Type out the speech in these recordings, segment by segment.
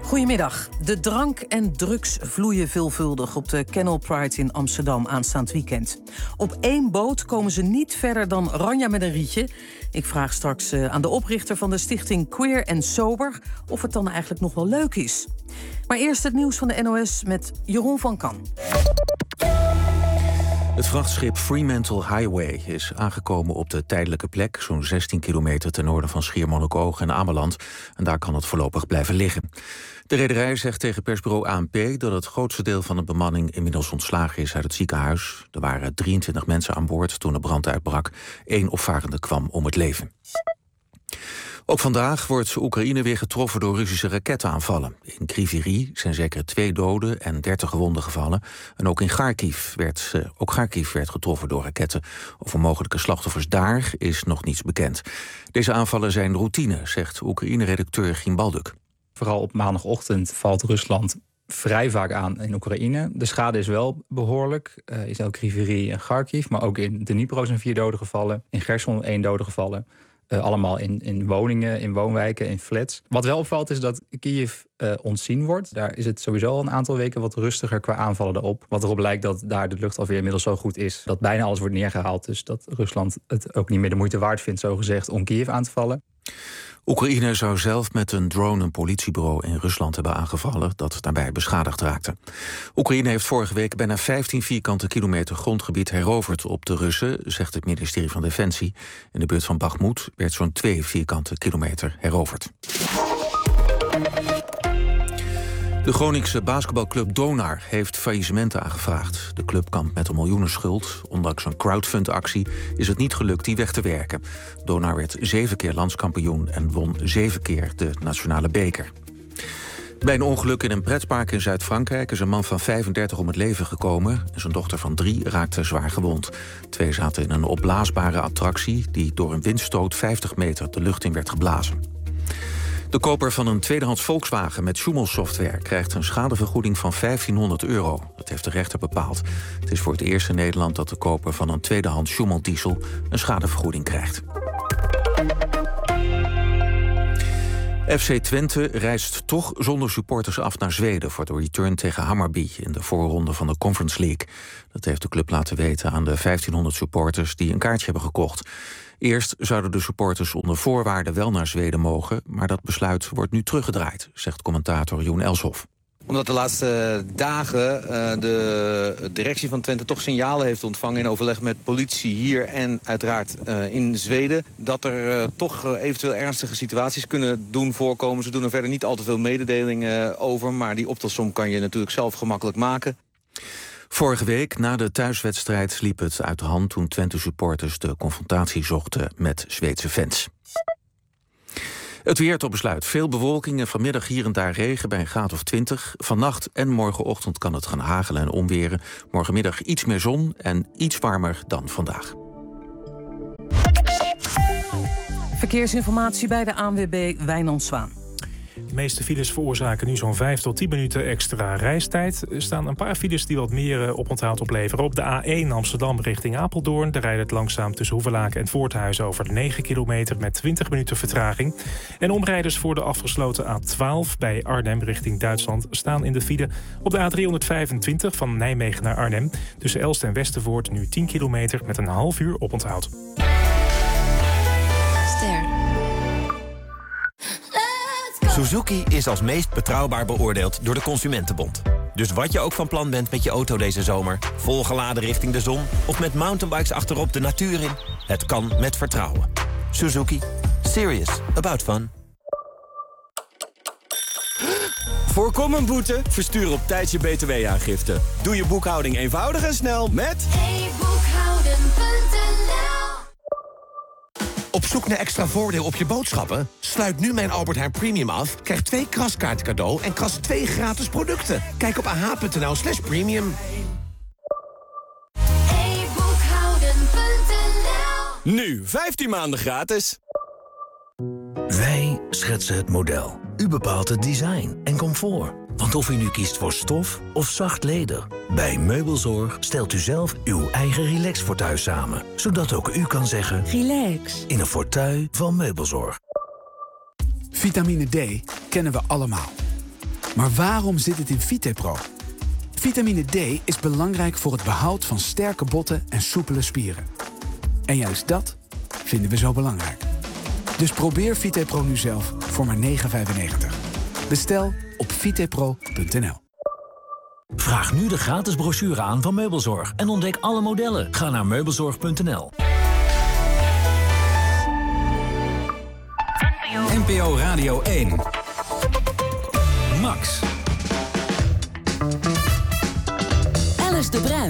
Goedemiddag. De drank en drugs vloeien veelvuldig op de Canal Pride in Amsterdam aanstaand weekend. Op 1 boot komen ze niet verder dan Ranja met een rietje. Ik vraag straks aan de oprichter van de stichting Queer and Sober of het dan eigenlijk nog wel leuk is. Maar eerst het nieuws van de NOS met Jeroen van Kan. Het vrachtschip Fremantle Highway is aangekomen op de tijdelijke plek, zo'n 16 kilometer ten noorden van Schiermonnikoog en Ameland. En daar kan het voorlopig blijven liggen. De rederij zegt tegen persbureau ANP dat het grootste deel van de bemanning inmiddels ontslagen is uit het ziekenhuis. Er waren 23 mensen aan boord toen de brand uitbrak. 1 opvarende kwam om het leven. Ook vandaag wordt Oekraïne weer getroffen door Russische raketaanvallen. In Kryvyi zijn zeker 2 doden en 30 gewonden gevallen. En ook in Kharkiv werd getroffen door raketten. Over mogelijke slachtoffers daar is nog niets bekend. Deze aanvallen zijn routine, zegt Oekraïne-redacteur Gien Balduk. Vooral op maandagochtend valt Rusland vrij vaak aan in Oekraïne. De schade is wel behoorlijk. In ook Kryvyi en Kharkiv, maar ook in Dnipro zijn 4 doden gevallen. In Gerson 1 dode gevallen. Allemaal in woningen, in woonwijken, in flats. Wat wel opvalt is dat Kiev ontzien wordt. Daar is het sowieso al een aantal weken wat rustiger qua aanvallen erop. Wat erop lijkt dat daar de luchtafweer inmiddels zo goed is dat bijna alles wordt neergehaald. Dus dat Rusland het ook niet meer de moeite waard vindt, zogezegd, om Kiev aan te vallen. Oekraïne zou zelf met een drone een politiebureau in Rusland hebben aangevallen dat daarbij beschadigd raakte. Oekraïne heeft vorige week bijna 15 vierkante kilometer grondgebied heroverd op de Russen, zegt het ministerie van Defensie. In de buurt van Bakhmut werd zo'n 2 vierkante kilometer heroverd. De Groningse basketbalclub Donar heeft faillissement aangevraagd. De club kampt met een miljoenenschuld. Ondanks een crowdfundactie is het niet gelukt die weg te werken. Donar werd 7 keer landskampioen en won 7 keer de nationale beker. Bij een ongeluk in een pretpark in Zuid-Frankrijk is een man van 35 om het leven gekomen. En zijn dochter van 3 raakte zwaar gewond. 2 zaten in een opblaasbare attractie die door een windstoot 50 meter de lucht in werd geblazen. De koper van een tweedehands Volkswagen met Schumel-software krijgt een schadevergoeding van €1500. Dat heeft de rechter bepaald. Het is voor het eerst in Nederland dat de koper van een tweedehands Schumel-diesel een schadevergoeding krijgt. FC Twente reist toch zonder supporters af naar Zweden voor de return tegen Hammarby in de voorronde van de Conference League. Dat heeft de club laten weten aan de 1500 supporters die een kaartje hebben gekocht. Eerst zouden de supporters onder voorwaarden wel naar Zweden mogen, maar dat besluit wordt nu teruggedraaid, zegt commentator Joen Elshoff. Omdat de laatste dagen de directie van Twente toch signalen heeft ontvangen in overleg met politie hier en uiteraard in Zweden, dat er toch eventueel ernstige situaties kunnen doen voorkomen. Ze doen er verder niet al te veel mededelingen over, maar die optelsom kan je natuurlijk zelf gemakkelijk maken. Vorige week, na de thuiswedstrijd, liep het uit de hand toen Twente-supporters de confrontatie zochten met Zweedse fans. Het weer tot besluit. Veel bewolking en vanmiddag hier en daar regen bij een graad of 20. Vannacht en morgenochtend kan het gaan hagelen en onweren. Morgenmiddag iets meer zon en iets warmer dan vandaag. Verkeersinformatie bij de ANWB Wijnand Zwaan. De meeste files veroorzaken nu zo'n 5 tot 10 minuten extra reistijd. Er staan een paar files die wat meer oponthoud opleveren. Op de A1 Amsterdam richting Apeldoorn. Daar rijdt het langzaam tussen Hoevelaken en Voorthuizen over 9 kilometer met 20 minuten vertraging. En omrijders voor de afgesloten A12 bij Arnhem richting Duitsland staan in de file. Op de A325 van Nijmegen naar Arnhem. Tussen Elst en Westervoort nu 10 kilometer met een half uur oponthoud. Suzuki is als meest betrouwbaar beoordeeld door de Consumentenbond. Dus wat je ook van plan bent met je auto deze zomer, volgeladen richting de zon of met mountainbikes achterop de natuur in, het kan met vertrouwen. Suzuki. Serious about fun. Voorkom een boete? Verstuur op tijd je btw-aangifte. Doe je boekhouding eenvoudig en snel met Op zoek naar extra voordeel op je boodschappen? Sluit nu mijn Albert Heijn Premium af, krijg 2 kraskaarten cadeau en kras 2 gratis producten. Kijk op ah.nl/premium. Nu 15 maanden gratis. Wij schetsen het model. U bepaalt het design en comfort. Want of u nu kiest voor stof of zacht leder, bij Meubelzorg stelt u zelf uw eigen relax-fauteuil samen. Zodat ook u kan zeggen relax in een fauteuil van Meubelzorg. Vitamine D kennen we allemaal. Maar waarom zit het in Vitepro? Vitamine D is belangrijk voor het behoud van sterke botten en soepele spieren. En juist dat vinden we zo belangrijk. Dus probeer Vitepro nu zelf voor maar €9,95. Bestel op vitepro.nl. Vraag nu de gratis brochure aan van Meubelzorg en ontdek alle modellen. Ga naar meubelzorg.nl. NPO Radio 1. Max. Alice de Bruin.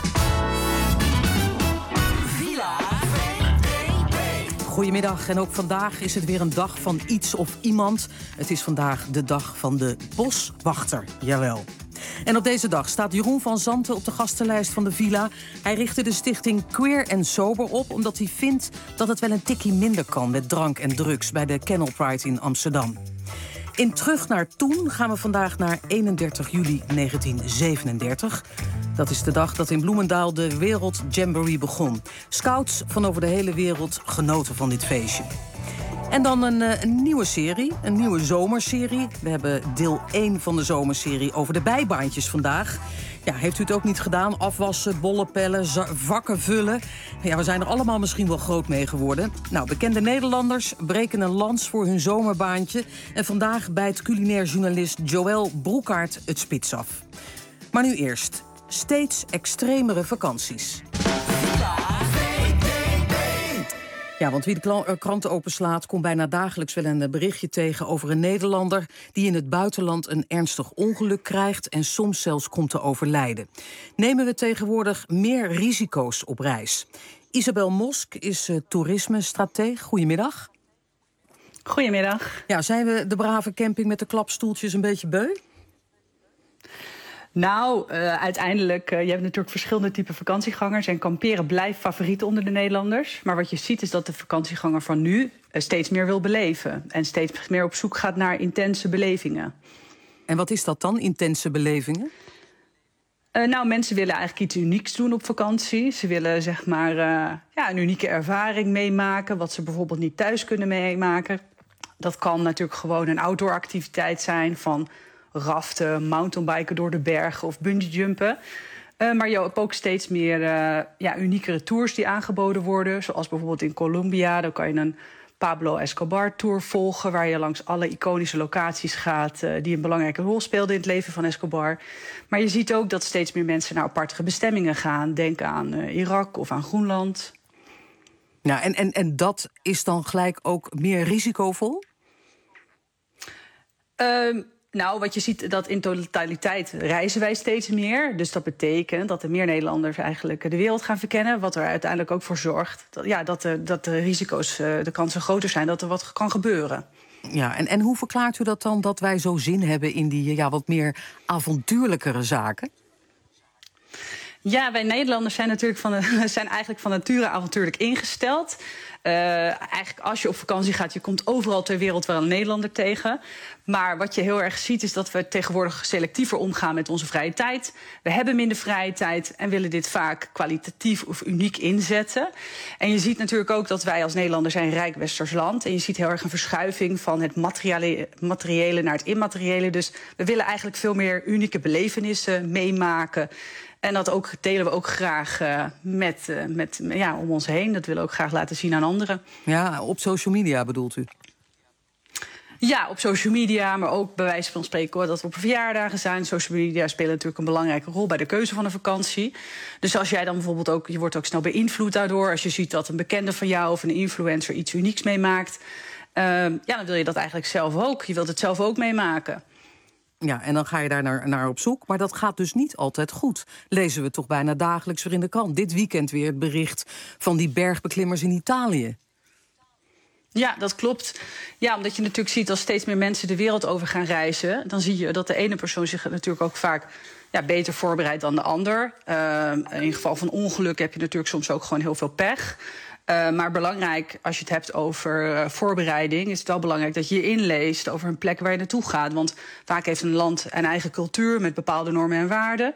Goedemiddag en ook vandaag is het weer een dag van iets of iemand. Het is vandaag de dag van de boswachter, jawel. En op deze dag staat Jeroen van Zanten op de gastenlijst van de Villa. Hij richtte de stichting Queer en Sober op omdat hij vindt dat het wel een tikkie minder kan met drank en drugs bij de Kennel Pride in Amsterdam. In Terug naar Toen gaan we vandaag naar 31 juli 1937. Dat is de dag dat in Bloemendaal de Wereld Jamboree begon. Scouts van over de hele wereld genoten van dit feestje. En dan een nieuwe serie, een nieuwe zomerserie. We hebben deel 1 van de zomerserie over de bijbaantjes vandaag. Ja, heeft u het ook niet gedaan? Afwassen, bollen pellen, vakken vullen. Ja, we zijn er allemaal misschien wel groot mee geworden. Nou, bekende Nederlanders breken een lans voor hun zomerbaantje. En vandaag bijt culinair journalist Joël Broekaert het spits af. Maar nu eerst, steeds extremere vakanties. Ja, want wie de kranten openslaat komt bijna dagelijks wel een berichtje tegen over een Nederlander die in het buitenland een ernstig ongeluk krijgt en soms zelfs komt te overlijden. Nemen we tegenwoordig meer risico's op reis? Isabel Mosk is toerisme-strateeg. Goedemiddag. Goedemiddag. Ja, zijn we de brave camping met de klapstoeltjes een beetje beu? Nou, uiteindelijk, je hebt natuurlijk verschillende typen vakantiegangers. En kamperen blijft favoriet onder de Nederlanders. Maar wat je ziet is dat de vakantieganger van nu steeds meer wil beleven. En steeds meer op zoek gaat naar intense belevingen. En wat is dat dan, intense belevingen? Nou, mensen willen eigenlijk iets unieks doen op vakantie. Ze willen zeg maar een unieke ervaring meemaken, wat ze bijvoorbeeld niet thuis kunnen meemaken. Dat kan natuurlijk gewoon een outdoor activiteit zijn van raften, mountainbiken door de bergen of bungeejumpen. Maar je hebt ook steeds meer uniekere tours die aangeboden worden. Zoals bijvoorbeeld in Colombia, dan kan je een Pablo Escobar-tour volgen, waar je langs alle iconische locaties gaat die een belangrijke rol speelden in het leven van Escobar. Maar je ziet ook dat steeds meer mensen naar aparte bestemmingen gaan. Denk aan Irak of aan Groenland. Ja, en dat is dan gelijk ook meer risicovol? Nou, wat je ziet, dat in totaliteit reizen wij steeds meer. Dus dat betekent dat er meer Nederlanders eigenlijk de wereld gaan verkennen. Wat er uiteindelijk ook voor zorgt dat de risico's, de kansen groter zijn dat er wat kan gebeuren. Ja, en hoe verklaart u dat dan, dat wij zo zin hebben in die wat meer avontuurlijkere zaken? Ja, wij Nederlanders zijn natuurlijk zijn eigenlijk van nature avontuurlijk ingesteld. Eigenlijk als je op vakantie gaat, je komt overal ter wereld wel een Nederlander tegen. Maar wat je heel erg ziet is dat we tegenwoordig selectiever omgaan met onze vrije tijd. We hebben minder vrije tijd en willen dit vaak kwalitatief of uniek inzetten. En je ziet natuurlijk ook dat wij als Nederlanders zijn een rijk westers land. En je ziet heel erg een verschuiving van het materiële naar het immateriële. Dus we willen eigenlijk veel meer unieke belevenissen meemaken. En dat ook delen we ook graag om ons heen. Dat willen we ook graag laten zien aan anderen. Ja, op social media bedoelt u? Ja, op social media, maar ook bij wijze van spreken dat we op verjaardagen zijn. Social media spelen natuurlijk een belangrijke rol bij de keuze van een vakantie. Dus als jij dan bijvoorbeeld ook, je wordt ook snel beïnvloed daardoor. Als je ziet dat een bekende van jou of een influencer iets unieks meemaakt, dan wil je dat eigenlijk zelf ook. Je wilt het zelf ook meemaken. Ja, en dan ga je daar naar op zoek. Maar dat gaat dus niet altijd goed. Lezen we toch bijna dagelijks weer in de krant. Dit weekend weer het bericht van die bergbeklimmers in Italië. Ja, dat klopt. Ja, omdat je natuurlijk ziet als steeds meer mensen de wereld over gaan reizen, dan zie je dat de ene persoon zich natuurlijk ook vaak beter voorbereidt dan de ander. In geval van ongeluk heb je natuurlijk soms ook gewoon heel veel pech. Maar belangrijk, als je het hebt over voorbereiding, is het wel belangrijk dat je je inleest over een plek waar je naartoe gaat. Want vaak heeft een land een eigen cultuur met bepaalde normen en waarden.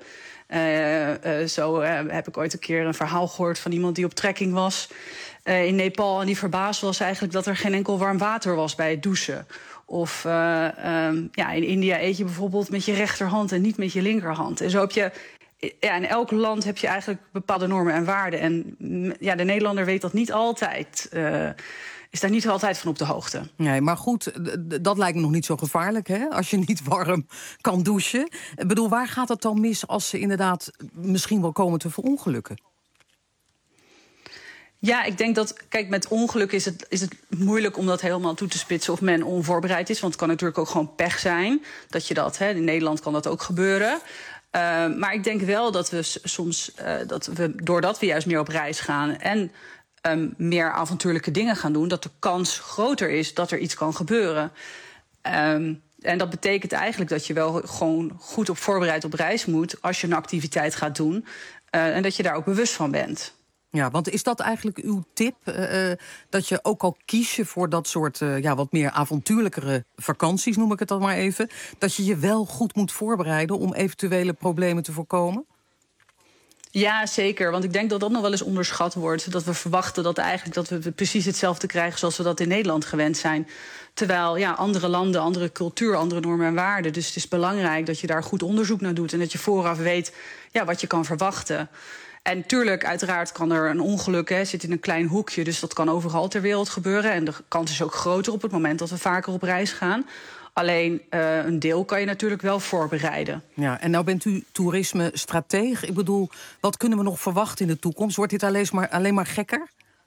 Zo heb ik ooit een keer een verhaal gehoord van iemand die op trekking was in Nepal. En die verbaasd was eigenlijk dat er geen enkel warm water was bij het douchen. Of in India eet je bijvoorbeeld met je rechterhand en niet met je linkerhand. En zo heb je... Ja, in elk land heb je eigenlijk bepaalde normen en waarden. En de Nederlander weet dat niet altijd... is daar niet altijd van op de hoogte. Nee, maar goed, dat lijkt me nog niet zo gevaarlijk, hè? Als je niet warm kan douchen. Ik bedoel, waar gaat het dan mis als ze inderdaad misschien wel komen te verongelukken? Ja, ik denk dat, kijk, met ongeluk is het moeilijk om dat helemaal toe te spitsen of men onvoorbereid is. Want het kan natuurlijk ook gewoon pech zijn. Dat je dat, in Nederland kan dat ook gebeuren. Maar ik denk wel dat we soms, doordat we juist meer op reis gaan en meer avontuurlijke dingen gaan doen, dat de kans groter is dat er iets kan gebeuren. En dat betekent eigenlijk dat je wel gewoon goed op voorbereid op reis moet als je een activiteit gaat doen. En dat je daar ook bewust van bent. Ja, want is dat eigenlijk uw tip? Dat je ook al kies je voor dat soort wat meer avontuurlijkere vakanties, noem ik het dan maar even. Dat je je wel goed moet voorbereiden om eventuele problemen te voorkomen? Ja, zeker. Want ik denk dat dat nog wel eens onderschat wordt. Dat we verwachten dat we precies hetzelfde krijgen zoals we dat in Nederland gewend zijn. Terwijl andere landen, andere cultuur, andere normen en waarden. Dus het is belangrijk dat je daar goed onderzoek naar doet en dat je vooraf weet wat je kan verwachten. En natuurlijk, uiteraard kan er een ongeluk, zit in een klein hoekje. Dus dat kan overal ter wereld gebeuren. En de kans is ook groter op het moment dat we vaker op reis gaan. Alleen een deel kan je natuurlijk wel voorbereiden. Ja, en nou bent u toerisme-strateeg. Ik bedoel, wat kunnen we nog verwachten in de toekomst? Wordt dit alleen maar gekker?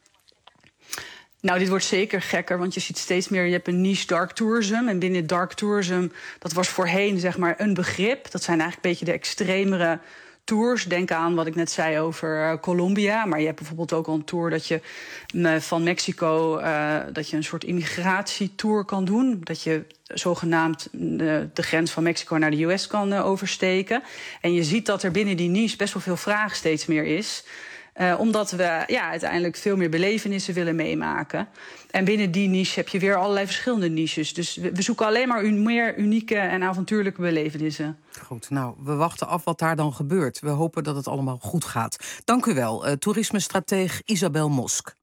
Nou, dit wordt zeker gekker, want je ziet steeds meer... je hebt een niche dark tourism. En binnen dark tourism, dat was voorheen zeg maar een begrip. Dat zijn eigenlijk een beetje de extremere tours. Denk aan wat ik net zei over Colombia. Maar je hebt bijvoorbeeld ook al een tour dat je van Mexico dat je een soort immigratietour kan doen. Dat je zogenaamd de grens van Mexico naar de US kan oversteken. En je ziet dat er binnen die niche best wel veel vraag steeds meer is. Omdat we uiteindelijk veel meer belevenissen willen meemaken. En binnen die niche heb je weer allerlei verschillende niches. Dus we zoeken alleen maar meer unieke en avontuurlijke belevenissen. Goed, nou, we wachten af wat daar dan gebeurt. We hopen dat het allemaal goed gaat. Dank u wel, toerisme-strateeg Isabel Mosk.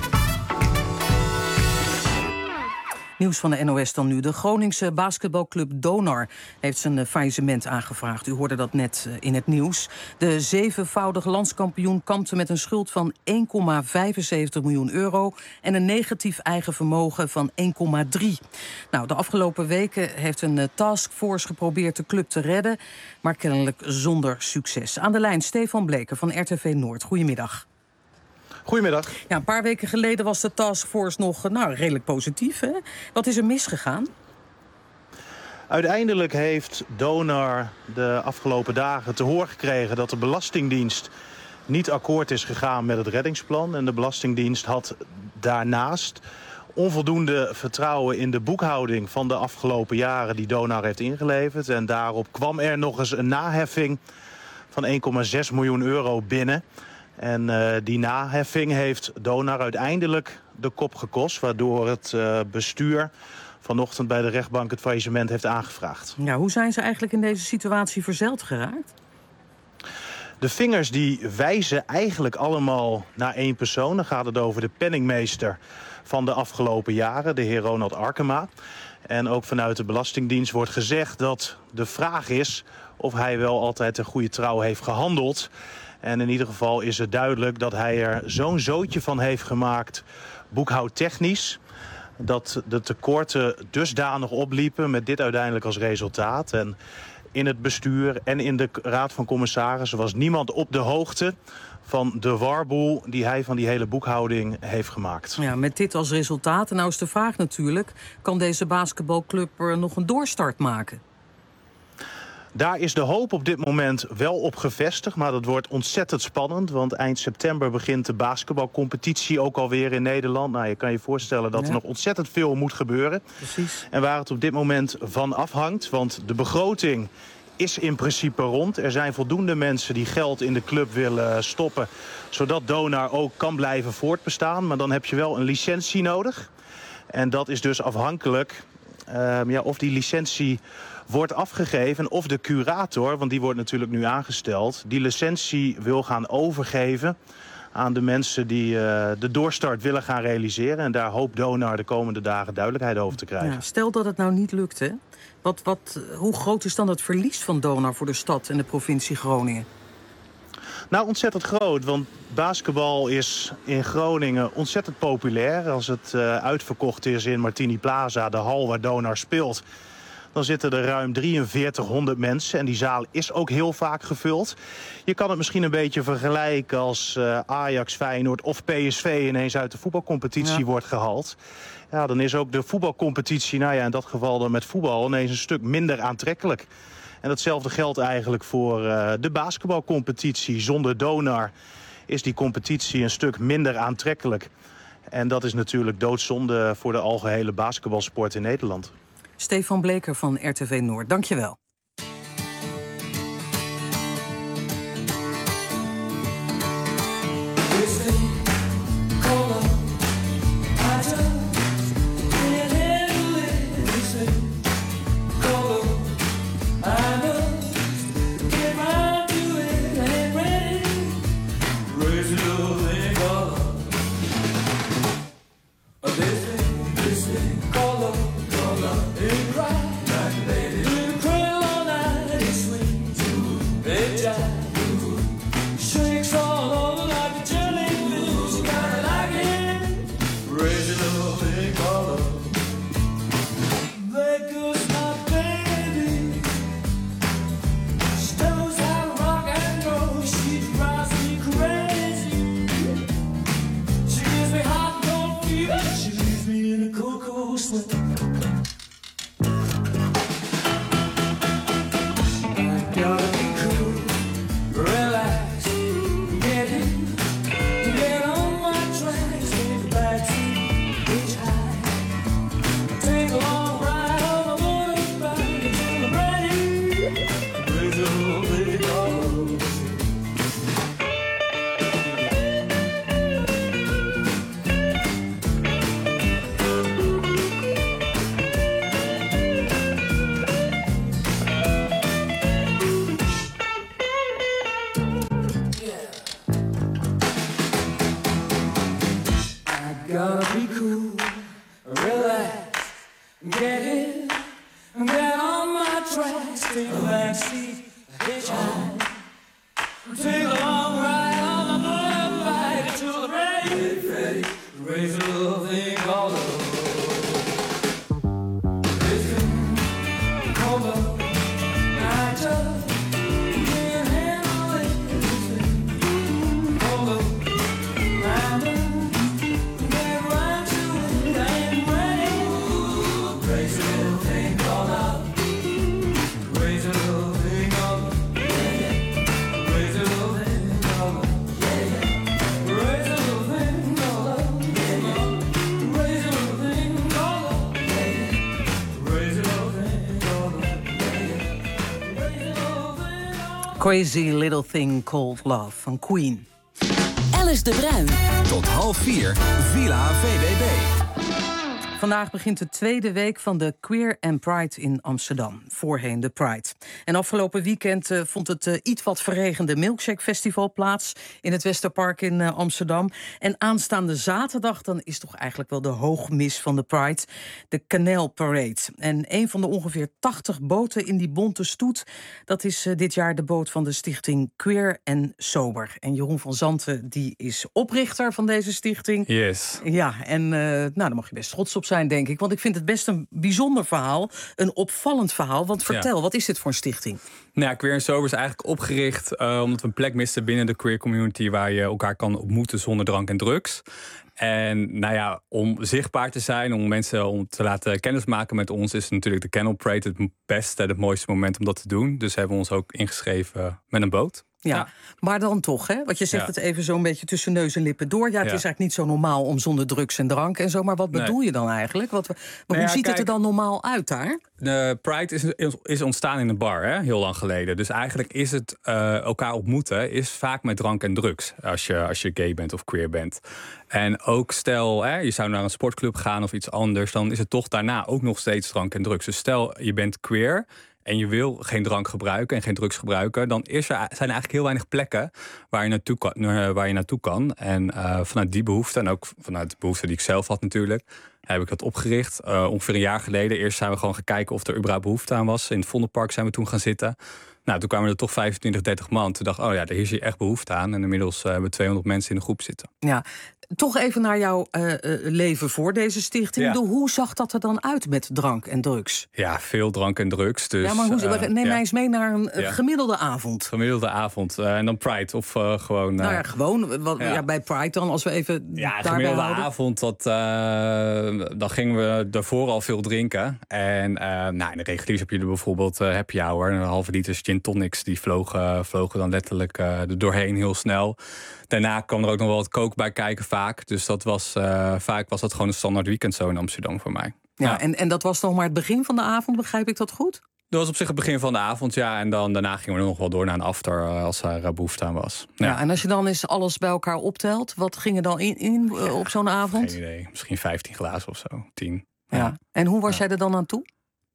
Nieuws van de NOS dan nu. De Groningse basketbalclub Donar heeft zijn faillissement aangevraagd. U hoorde dat net in het nieuws. De 7-voudige landskampioen kampte met een schuld van 1,75 miljoen euro... en een negatief eigen vermogen van 1,3. Nou, de afgelopen weken heeft een taskforce geprobeerd de club te redden... maar kennelijk zonder succes. Aan de lijn Stefan Bleker van RTV Noord. Goedemiddag. Goedemiddag. Ja, een paar weken geleden was de taskforce nog redelijk positief. Hè? Wat is er misgegaan? Uiteindelijk heeft Donar de afgelopen dagen te horen gekregen dat de Belastingdienst niet akkoord is gegaan met het reddingsplan. En de Belastingdienst had daarnaast onvoldoende vertrouwen in de boekhouding van de afgelopen jaren die Donar heeft ingeleverd. En daarop kwam er nog eens een naheffing van 1,6 miljoen euro binnen. En die naheffing heeft Donar uiteindelijk de kop gekost, waardoor het bestuur vanochtend bij de rechtbank het faillissement heeft aangevraagd. Ja, hoe zijn ze eigenlijk in deze situatie verzeild geraakt? De vingers die wijzen eigenlijk allemaal naar één persoon. Dan gaat het over de penningmeester van de afgelopen jaren, de heer Ronald Arkema. En ook vanuit de Belastingdienst wordt gezegd dat de vraag is of hij wel altijd een goede trouw heeft gehandeld. En in ieder geval is het duidelijk dat hij er zo'n zootje van heeft gemaakt, boekhoudtechnisch, dat de tekorten dusdanig opliepen met dit uiteindelijk als resultaat. En in het bestuur en in de Raad van Commissarissen was niemand op de hoogte van de warboel die hij van die hele boekhouding heeft gemaakt. Ja, met dit als resultaat. En nou is de vraag natuurlijk, kan deze basketbalclub er nog een doorstart maken? Daar is de hoop op dit moment wel op gevestigd, maar dat wordt ontzettend spannend. Want eind september begint de basketbalcompetitie ook alweer in Nederland. Nou, je kan je voorstellen dat er nog ontzettend veel moet gebeuren. Precies. En waar het op dit moment van afhangt, want de begroting is in principe rond. Er zijn voldoende mensen die geld in de club willen stoppen, zodat Donar ook kan blijven voortbestaan. Maar dan heb je wel een licentie nodig. En dat is dus afhankelijk of die licentie wordt afgegeven of de curator, want die wordt natuurlijk nu aangesteld, die licentie wil gaan overgeven aan de mensen die de doorstart willen gaan realiseren. En daar hoopt Donar de komende dagen duidelijkheid over te krijgen. Ja, stel dat het nou niet lukt, hè? Hoe groot is dan het verlies van Donar voor de stad en de provincie Groningen? Nou, ontzettend groot, want basketbal is in Groningen ontzettend populair. Als het uitverkocht is in Martini Plaza, de hal waar Donar speelt, dan zitten er ruim 4300 mensen en die zaal is ook heel vaak gevuld. Je kan het misschien een beetje vergelijken als Ajax, Feyenoord of PSV ineens uit de voetbalcompetitie wordt gehaald. Ja, dan is ook de voetbalcompetitie, in dat geval dan met voetbal, ineens een stuk minder aantrekkelijk. En datzelfde geldt eigenlijk voor de basketbalcompetitie. Zonder Donar is die competitie een stuk minder aantrekkelijk. En dat is natuurlijk doodzonde voor de algehele basketbalsport in Nederland. Stefan Bleker van RTV Noord, dank je wel. Crazy Little Thing Called Love van Queen. Alice de Bruin. Tot 3:30, Villa VWB. Vandaag begint de tweede week van de Queer and Pride in Amsterdam. Voorheen de Pride. En afgelopen weekend vond het iets wat verregende Milkshake Festival plaats in het Westerpark in Amsterdam. En aanstaande zaterdag, dan is toch eigenlijk wel de hoogmis van de Pride, de Canal Parade. En een van de ongeveer 80 boten in die bonte stoet, dat is dit jaar de boot van de stichting Queer en Sober. En Jeroen van Zanten, die is oprichter van deze stichting. Yes. Ja, en daar mag je best trots op zijn, denk ik. Want ik vind het best een bijzonder verhaal. Een opvallend verhaal. Want vertel, wat is dit voor een stichting? Nou ja, Queer en Sober is eigenlijk opgericht omdat we een plek misten binnen de queer community waar je elkaar kan ontmoeten zonder drank en drugs. En nou ja, om zichtbaar te zijn, om mensen om te laten kennismaken met ons, is natuurlijk de Canal Parade het beste en het mooiste moment om dat te doen. Dus hebben we ons ook ingeschreven met een boot. Ja, maar dan toch, hè? Want je zegt het even zo'n beetje tussen neus en lippen door. Ja, het is eigenlijk niet zo normaal om zonder drugs en drank en zo. Maar wat bedoel je dan eigenlijk? Hoe ziet het er dan normaal uit daar? De Pride is ontstaan in een bar, hè? Heel lang geleden. Dus eigenlijk is het elkaar ontmoeten is vaak met drank en drugs. Als je gay bent of queer bent. En ook stel, je zou naar een sportclub gaan of iets anders, dan is het toch daarna ook nog steeds drank en drugs. Dus stel, je bent queer en je wil geen drank gebruiken en geen drugs gebruiken, dan zijn er eigenlijk heel weinig plekken waar je naartoe kan. En vanuit die behoefte, en ook vanuit de behoefte die ik zelf had natuurlijk, heb ik dat opgericht. Ongeveer een jaar geleden. Eerst zijn we gewoon gaan kijken of er überhaupt behoefte aan was. In het Vondelpark zijn we toen gaan zitten. Nou, toen kwamen er toch 25, 30 man. Toen dacht ik, daar is hier echt behoefte aan. En inmiddels hebben we 200 mensen in de groep zitten. Ja, toch even naar jouw leven voor deze stichting. Ja. Hoe zag dat er dan uit met drank en drugs? Ja, veel drank en drugs. Dus, ja, maar neem mij eens mee naar een gemiddelde avond. Gemiddelde avond. En dan Pride of gewoon... nou ja, gewoon. Bij Pride dan, als we even daarbij gemiddelde houden. avond, dan gingen we daarvoor al veel drinken. En in de reguliers heb je er bijvoorbeeld happy hour. En een halve liter gin tonics, die vlogen dan letterlijk er doorheen heel snel. Daarna kwam er ook nog wel wat kook bij kijken vaak. Dus vaak was dat gewoon een standaard weekend zo in Amsterdam voor mij. Ja. En dat was nog maar het begin van de avond, begrijp ik dat goed? Dat was op zich het begin van de avond, ja. En daarna gingen we nog wel door naar een after als er behoefte aan was. Ja, en als je dan eens alles bij elkaar optelt, wat ging er dan in op zo'n avond? Geen idee. Misschien 15 glazen of zo, 10. Ja. En hoe was jij er dan aan toe?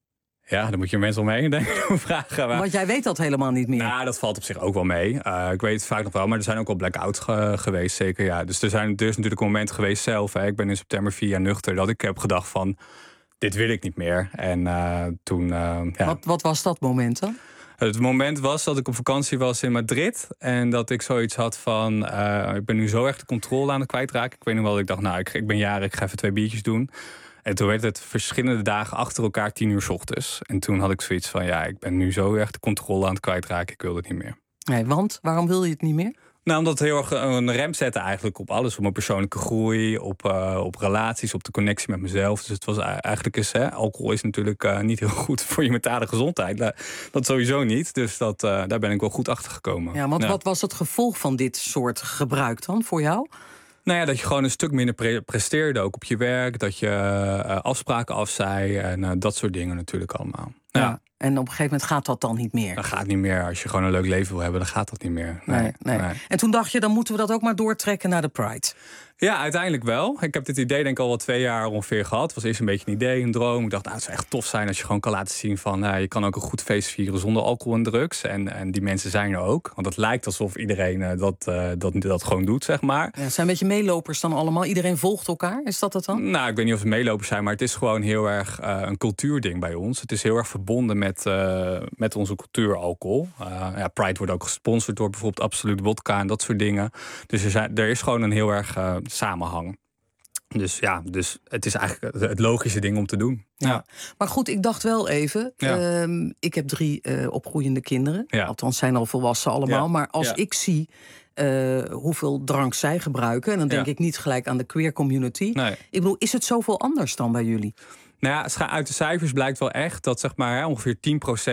Ja, dan moet je mensen omheen denken vragen. Want jij weet dat helemaal niet meer. Nou, dat valt op zich ook wel mee. Ik weet het vaak nog wel, maar er zijn ook wel blackouts geweest, zeker. Ja. Dus er is natuurlijk een moment geweest zelf. Ik ben in september 4 jaar nuchter, dat ik heb gedacht van, dit wil ik niet meer. En toen... Wat was dat moment dan? Het moment was dat ik op vakantie was in Madrid. En dat ik zoiets had van, ik ben nu zo echt de controle aan het kwijtraken. Ik weet nog wel dat ik dacht, ik ben jarig, ik ga even 2 biertjes doen. En toen werd het verschillende dagen achter elkaar 10 uur 's ochtends. En toen had ik zoiets van, ik ben nu zo echt de controle aan het kwijtraken. Ik wil het niet meer. Nee, want? Waarom wil je het niet meer? Nou, omdat het heel erg een rem zette eigenlijk op alles. Op mijn persoonlijke groei, op relaties, op de connectie met mezelf. Dus het was eigenlijk alcohol is natuurlijk niet heel goed voor je mentale gezondheid. Dat sowieso niet. Dus daar ben ik wel goed achter gekomen. Ja, want wat was het gevolg van dit soort gebruik dan voor jou? Nou ja, dat je gewoon een stuk minder presteerde, ook op je werk. Dat je afspraken afzei en dat soort dingen natuurlijk allemaal. Ja. En op een gegeven moment gaat dat dan niet meer? Dat gaat niet meer. Als je gewoon een leuk leven wil hebben, dan gaat dat niet meer. Nee. En toen dacht je, dan moeten we dat ook maar doortrekken naar de Pride. Ja, uiteindelijk wel. Ik heb dit idee denk ik al wel 2 jaar ongeveer gehad. Het was eerst een beetje een idee, een droom. Ik dacht, het zou echt tof zijn als je gewoon kan laten zien van, je kan ook een goed feest vieren zonder alcohol en drugs. En die mensen zijn er ook. Want het lijkt alsof iedereen dat gewoon doet, zeg maar. Ja, het zijn een beetje meelopers dan allemaal. Iedereen volgt elkaar. Is dat het dan? Nou, ik weet niet of het meelopers zijn, maar het is gewoon heel erg een cultuurding bij ons. Het is heel erg verbonden met onze cultuur alcohol. Pride wordt ook gesponsord door bijvoorbeeld Absolut Vodka en dat soort dingen. Dus er is gewoon een heel erg samenhang. Dus het is eigenlijk het logische ding om te doen. Ja. Maar goed, ik dacht wel even. Ja. Ik heb 3 opgroeiende kinderen. Ja. Althans, zijn al volwassen allemaal. Ja. Maar als ik zie hoeveel drank zij gebruiken, en dan denk ik niet gelijk aan de queer community. Nee. Ik bedoel, is het zoveel anders dan bij jullie? Nou ja, uit de cijfers blijkt wel echt dat zeg maar ongeveer 10%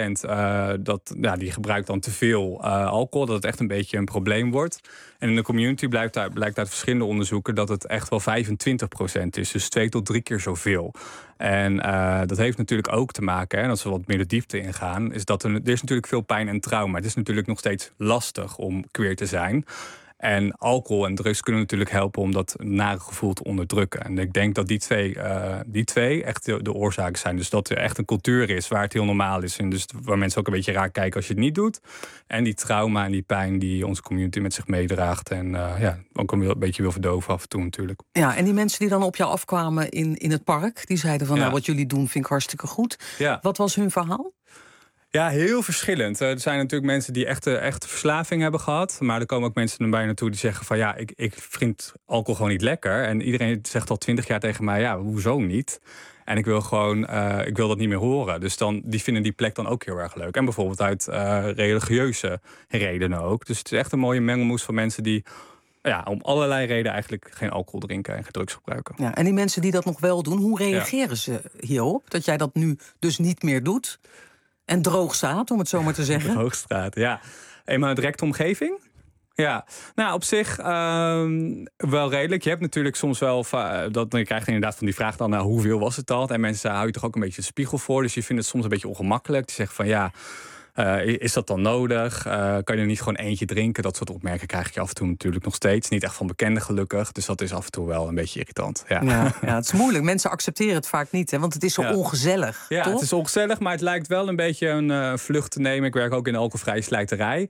die gebruikt dan te veel alcohol. Dat het echt een beetje een probleem wordt. En in de community blijkt uit verschillende onderzoeken dat het echt wel 25% is. Dus 2 tot 3 keer zoveel. En dat heeft natuurlijk ook te maken, en als we wat meer de diepte ingaan, is dat er is natuurlijk veel pijn en trauma. Het is natuurlijk nog steeds lastig om queer te zijn. En alcohol en drugs kunnen natuurlijk helpen om dat nare gevoel te onderdrukken. En ik denk dat die twee echt de oorzaken zijn. Dus dat er echt een cultuur is waar het heel normaal is. En dus waar mensen ook een beetje raar kijken als je het niet doet. En die trauma en die pijn die onze community met zich meedraagt. En ook een beetje wil verdoven af en toe natuurlijk. Ja, en die mensen die dan op jou afkwamen in het park, die zeiden van wat jullie doen vind ik hartstikke goed. Ja. Wat was hun verhaal? Ja, heel verschillend. Er zijn natuurlijk mensen die echt verslaving hebben gehad. Maar er komen ook mensen bij naartoe die zeggen van ik vind alcohol gewoon niet lekker. En iedereen zegt al 20 jaar tegen mij, hoezo niet? En ik wil gewoon, ik wil dat niet meer horen. Dus die vinden die plek dan ook heel erg leuk. En bijvoorbeeld uit religieuze redenen ook. Dus het is echt een mooie mengelmoes van mensen die om allerlei redenen eigenlijk geen alcohol drinken en geen drugs gebruiken. Ja, en die mensen die dat nog wel doen, hoe reageren ze hierop? Dat jij dat nu dus niet meer doet? En droog staat, om het zo maar te zeggen. Droog staat, ja. In mijn directe omgeving? Ja, nou op zich wel redelijk. Je hebt natuurlijk soms wel, je krijgt inderdaad van die vraag dan, hoeveel was het al? En mensen hou je toch ook een beetje de spiegel voor. Dus je vindt het soms een beetje ongemakkelijk. Die zeggen van Is dat dan nodig? Kan je er niet gewoon eentje drinken? Dat soort opmerkingen krijg je af en toe natuurlijk nog steeds. Niet echt van bekenden gelukkig. Dus dat is af en toe wel een beetje irritant. Ja, het is moeilijk. Mensen accepteren het vaak niet, hè? Want het is zo ongezellig. Ja, toch? Het is ongezellig, maar het lijkt wel een beetje een vlucht te nemen. Ik werk ook in de alcoholvrije slijterij.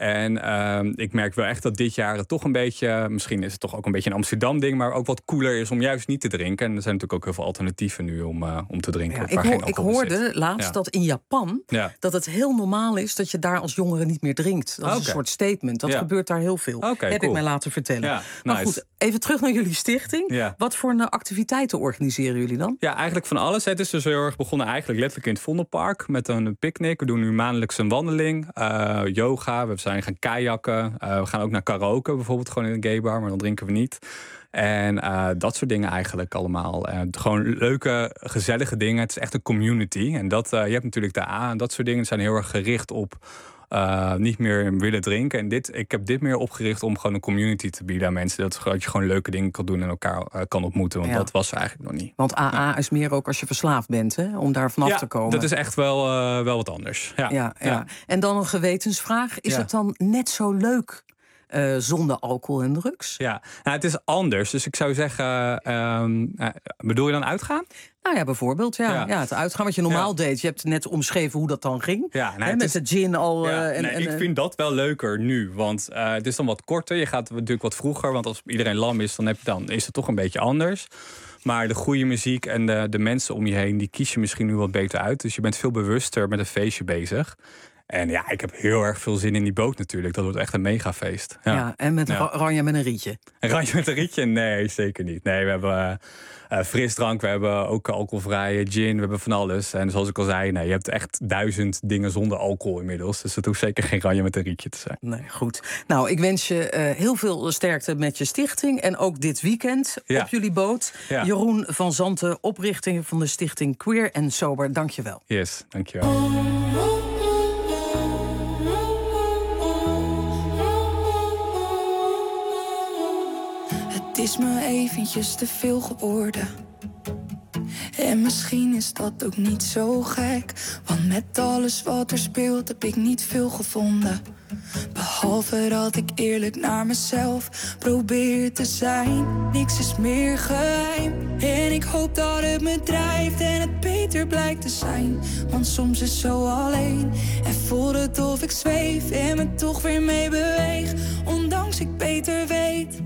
En ik merk wel echt dat dit jaar het toch een beetje... Misschien is het toch ook een beetje een Amsterdam ding... maar ook wat cooler is om juist niet te drinken. En er zijn natuurlijk ook heel veel alternatieven nu om te drinken. Ik hoorde laatst dat in Japan... dat het heel normaal is dat je daar als jongere niet meer drinkt. Dat is een soort statement. Dat gebeurt daar heel veel. Heb ik mij laten vertellen. Ja, maar goed, even terug naar jullie stichting. Ja. Wat voor activiteiten organiseren jullie dan? Ja, eigenlijk van alles. Het is dus heel erg begonnen eigenlijk letterlijk in het Vondelpark... met een picknick. We doen nu maandelijks een wandeling. Yoga, we zijn gaan kajakken. We gaan ook naar karaoke bijvoorbeeld, gewoon in een gaybar. Maar dan drinken we niet. En dat soort dingen eigenlijk allemaal. Gewoon leuke, gezellige dingen. Het is echt een community. En je hebt natuurlijk de A en dat soort dingen zijn heel erg gericht op niet meer willen drinken. En ik heb dit meer opgericht om gewoon een community te bieden aan mensen. Dat je gewoon leuke dingen kan doen en elkaar kan ontmoeten. Want dat was er eigenlijk nog niet. Want AA is meer ook als je verslaafd bent, hè? Om daar vanaf te komen. Dat is echt wel wat anders. Ja. En dan een gewetensvraag. Is het dan net zo leuk... zonder alcohol en drugs? Ja, het is anders. Dus ik zou zeggen, bedoel je dan uitgaan? Nou ja, bijvoorbeeld. Ja, het uitgaan wat je normaal deed. Je hebt net omschreven hoe dat dan ging. Ja, met de gin al. Ik vind dat wel leuker nu. Want het is dan wat korter. Je gaat natuurlijk wat vroeger. Want als iedereen lam is, dan is het toch een beetje anders. Maar de goede muziek en de mensen om je heen... die kies je misschien nu wat beter uit. Dus je bent veel bewuster met een feestje bezig. En ja, ik heb heel erg veel zin in die boot natuurlijk. Dat wordt echt een megafeest. Ja, en met Ranja met een rietje? Een Ranja met een rietje? Nee, zeker niet. Nee, we hebben frisdrank, we hebben ook alcoholvrije gin, we hebben van alles. En zoals ik al zei, je hebt echt 1000 dingen zonder alcohol inmiddels. Dus het hoeft zeker geen Ranja met een rietje te zijn. Nee, goed. Nou, ik wens je heel veel sterkte met je stichting. En ook dit weekend op jullie boot. Ja. Jeroen van Zanten, oprichter van de stichting Queer and Sober. Dank je wel. Yes, dank je wel. Het is me eventjes te veel geworden. En misschien is dat ook niet zo gek. Want met alles wat er speelt heb ik niet veel gevonden. Behalve dat ik eerlijk naar mezelf probeer te zijn. Niks is meer geheim. En ik hoop dat het me drijft en het beter blijkt te zijn. Want soms is zo alleen. En voelt het of ik zweef en me toch weer mee beweeg. Ondanks ik beter weet.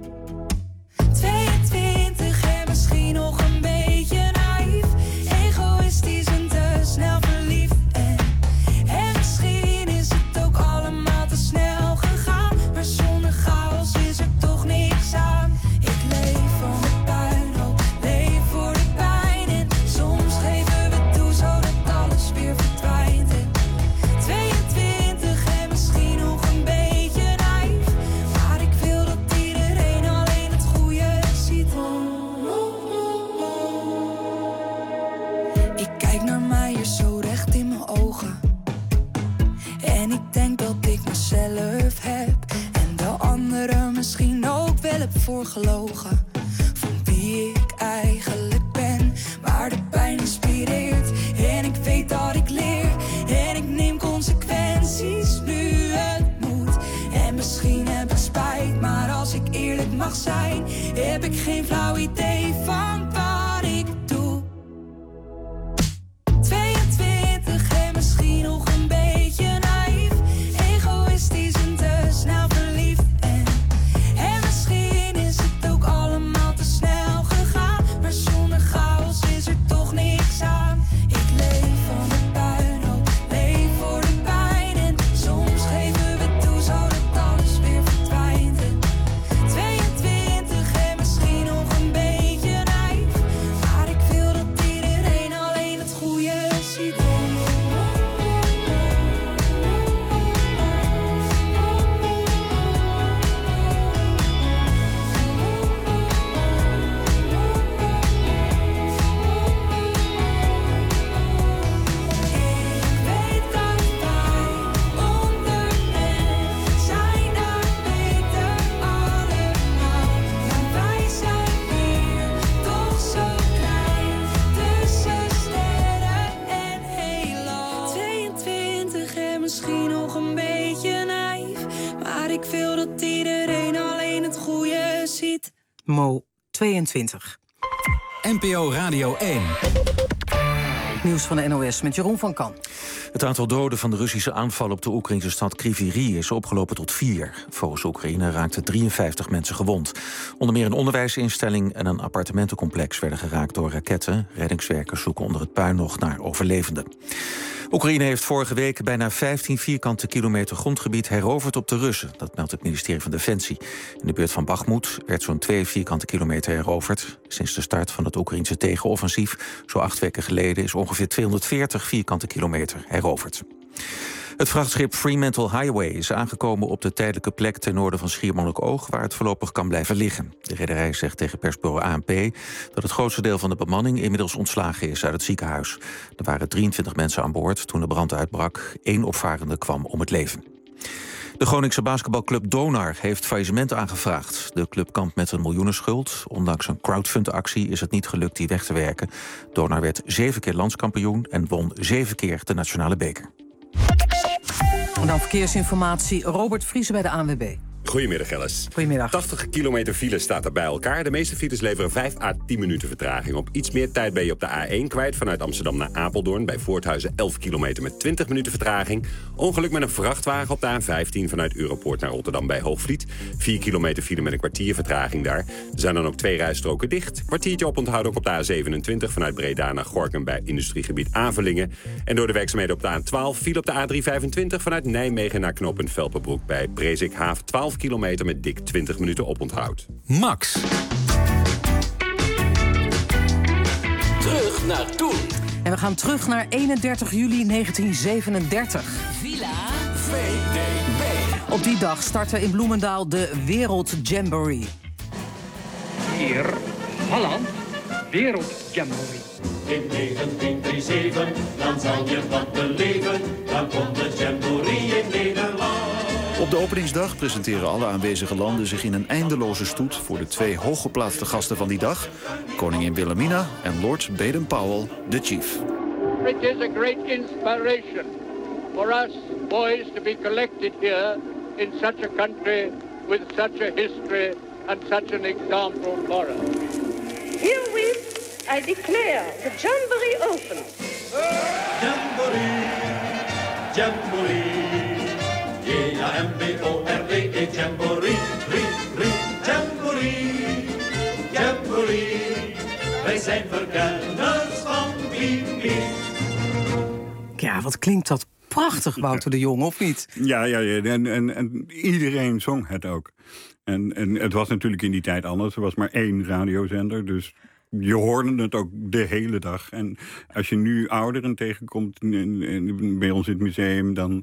22 en misschien nog een beetje naïef. Egoïstisch en te snel verliefd. En misschien is het ook allemaal te snel gegaan. Maar zonder chaos is er toch niks aan. Ik leef van de puinhoop, leef voor de pijn. En soms geven we toe zodat alles weer verdwijnt. En 22 en misschien nog een beetje naïef. Maar ik wil dat iedereen alleen het goede ziet. Ik kijk naar mij hier zo recht in mijn ogen. En ik denk dat ik mezelf heb. En de anderen misschien ook wel heb voorgelogen. Van wie ik eigenlijk ben. Maar de pijn inspireert. En ik weet dat ik leer. En ik neem consequenties nu het moet. En misschien heb ik spijt. Maar als ik eerlijk mag zijn, heb ik geen flauw idee van wat ik doe. 22 en misschien nog een beetje naïef. Egoïstisch en te snel verliefd. En misschien is het ook allemaal te snel gegaan. Maar zonder chaos is er toch niks aan. Ik leef van de puinhoop, leef voor de pijn. En soms geven we toe zodat alles weer verdwijnt. En 22 en misschien nog een beetje naïef. ik wil dat iedereen alleen het goede ziet. Mo, 22. NPO Radio 1. Nieuws van de NOS met Jeroen van Kan. Het aantal doden van de Russische aanval op de Oekraïnse stad Kryvyi is opgelopen tot 4. Volgens Oekraïne raakten 53 mensen gewond. Onder meer een onderwijsinstelling en een appartementencomplex werden geraakt door raketten. Reddingswerkers zoeken onder het puin nog naar overlevenden. Oekraïne heeft vorige week bijna 15 vierkante kilometer grondgebied heroverd op de Russen. Dat meldt het ministerie van Defensie. In de buurt van Bakhmut werd zo'n 2 vierkante kilometer heroverd. Sinds de start van het Oekraïnse tegenoffensief, zo 8 weken geleden, is ongeveer 240 vierkante kilometer heroverd. Het vrachtschip Fremantle Highway is aangekomen op de tijdelijke plek ten noorden van Schiermonnikoog, waar het voorlopig kan blijven liggen. De rederij zegt tegen persbureau ANP dat het grootste deel van de bemanning inmiddels ontslagen is uit het ziekenhuis. Er waren 23 mensen aan boord toen de brand uitbrak. 1 opvarende kwam om het leven. De Groningse basketbalclub Donar heeft faillissement aangevraagd. De club kampt met een miljoenenschuld. Ondanks een crowdfundactie is het niet gelukt die weg te werken. Donar werd 7 keer landskampioen en won 7 keer de nationale beker. En dan verkeersinformatie. Robert Vriesen bij de ANWB. Goedemiddag, Alice. Goedemiddag. 80 kilometer file staat er bij elkaar. De meeste files leveren 5 à 10 minuten vertraging op. Iets meer tijd ben je op de A1 kwijt vanuit Amsterdam naar Apeldoorn. Bij Voorthuizen 11 kilometer met 20 minuten vertraging. Ongeluk met een vrachtwagen op de A15 vanuit Europoort naar Rotterdam bij Hoogvliet. 4 kilometer file met een kwartier vertraging daar. Er zijn dan ook 2 rijstroken dicht. Kwartiertje oponthoud ook op de A27 vanuit Breda naar Gorinchem bij industriegebied Avelingen. En door de werkzaamheden op de A12 file op de A325 vanuit Nijmegen naar knooppunt Velpenbroek bij Brezikhaaf 12 kilometer met dik 20 minuten oponthoud. Max. Terug naar toen. En we gaan terug naar 31 juli 1937. Villa VDB. Op die dag startte in Bloemendaal de Wereldjamboree. Hier, Holland, Wereldjamboree. In 1937, dan zal je wat beleven. Dan komt de Jamboree in Nederland. Op de openingsdag presenteren alle aanwezige landen zich in een eindeloze stoet voor de 2 hooggeplaatste gasten van die dag, koningin Wilhelmina en Lord Baden-Powell, de chief. It is a great inspiration for us boys to be collected here in such a country with such a history and such an example for us. Herewith I declare the Jamboree open. Jamboree, Jamboree. J-A-M-B-O-R-E-E, Jamboree, Jamboree, Jamboree. Wij zijn verkenners van Pipi. Ja, wat klinkt dat prachtig, Wouter de Jong, of niet? Ja, en iedereen zong het ook. En het was natuurlijk in die tijd anders. Er was maar 1 radiozender, dus je hoorde het ook de hele dag. En als je nu ouderen tegenkomt bij ons in het museum, dan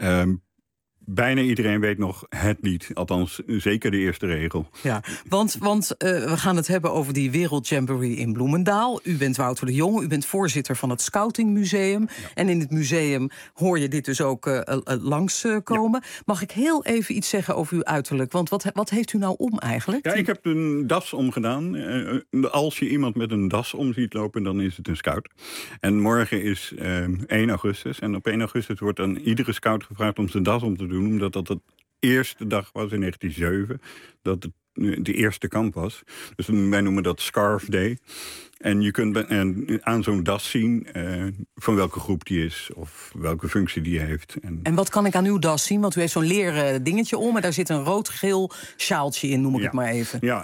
bijna iedereen weet nog het lied. Althans, zeker de eerste regel. Ja, want we gaan het hebben over die Wereldjamboree in Bloemendaal. U bent Wouter de Jong, u bent voorzitter van het Scoutingmuseum. Ja. En in het museum hoor je dit dus ook langskomen. Ja. Mag ik heel even iets zeggen over uw uiterlijk? Want wat heeft u nou om eigenlijk? Ja, ik heb een das omgedaan. Als je iemand met een das om ziet lopen, dan is het een scout. En morgen is 1 augustus. En op 1 augustus wordt dan iedere scout gevraagd om zijn das om te doen, omdat dat de eerste dag was in 1907, dat het de eerste kamp was. Dus wij noemen dat Scarf Day. En je kunt aan zo'n das zien van welke groep die is of welke functie die heeft. En wat kan ik aan uw das zien? Want u heeft zo'n leren dingetje om en daar zit een rood-geel sjaaltje in, noem ik het maar even. Ja,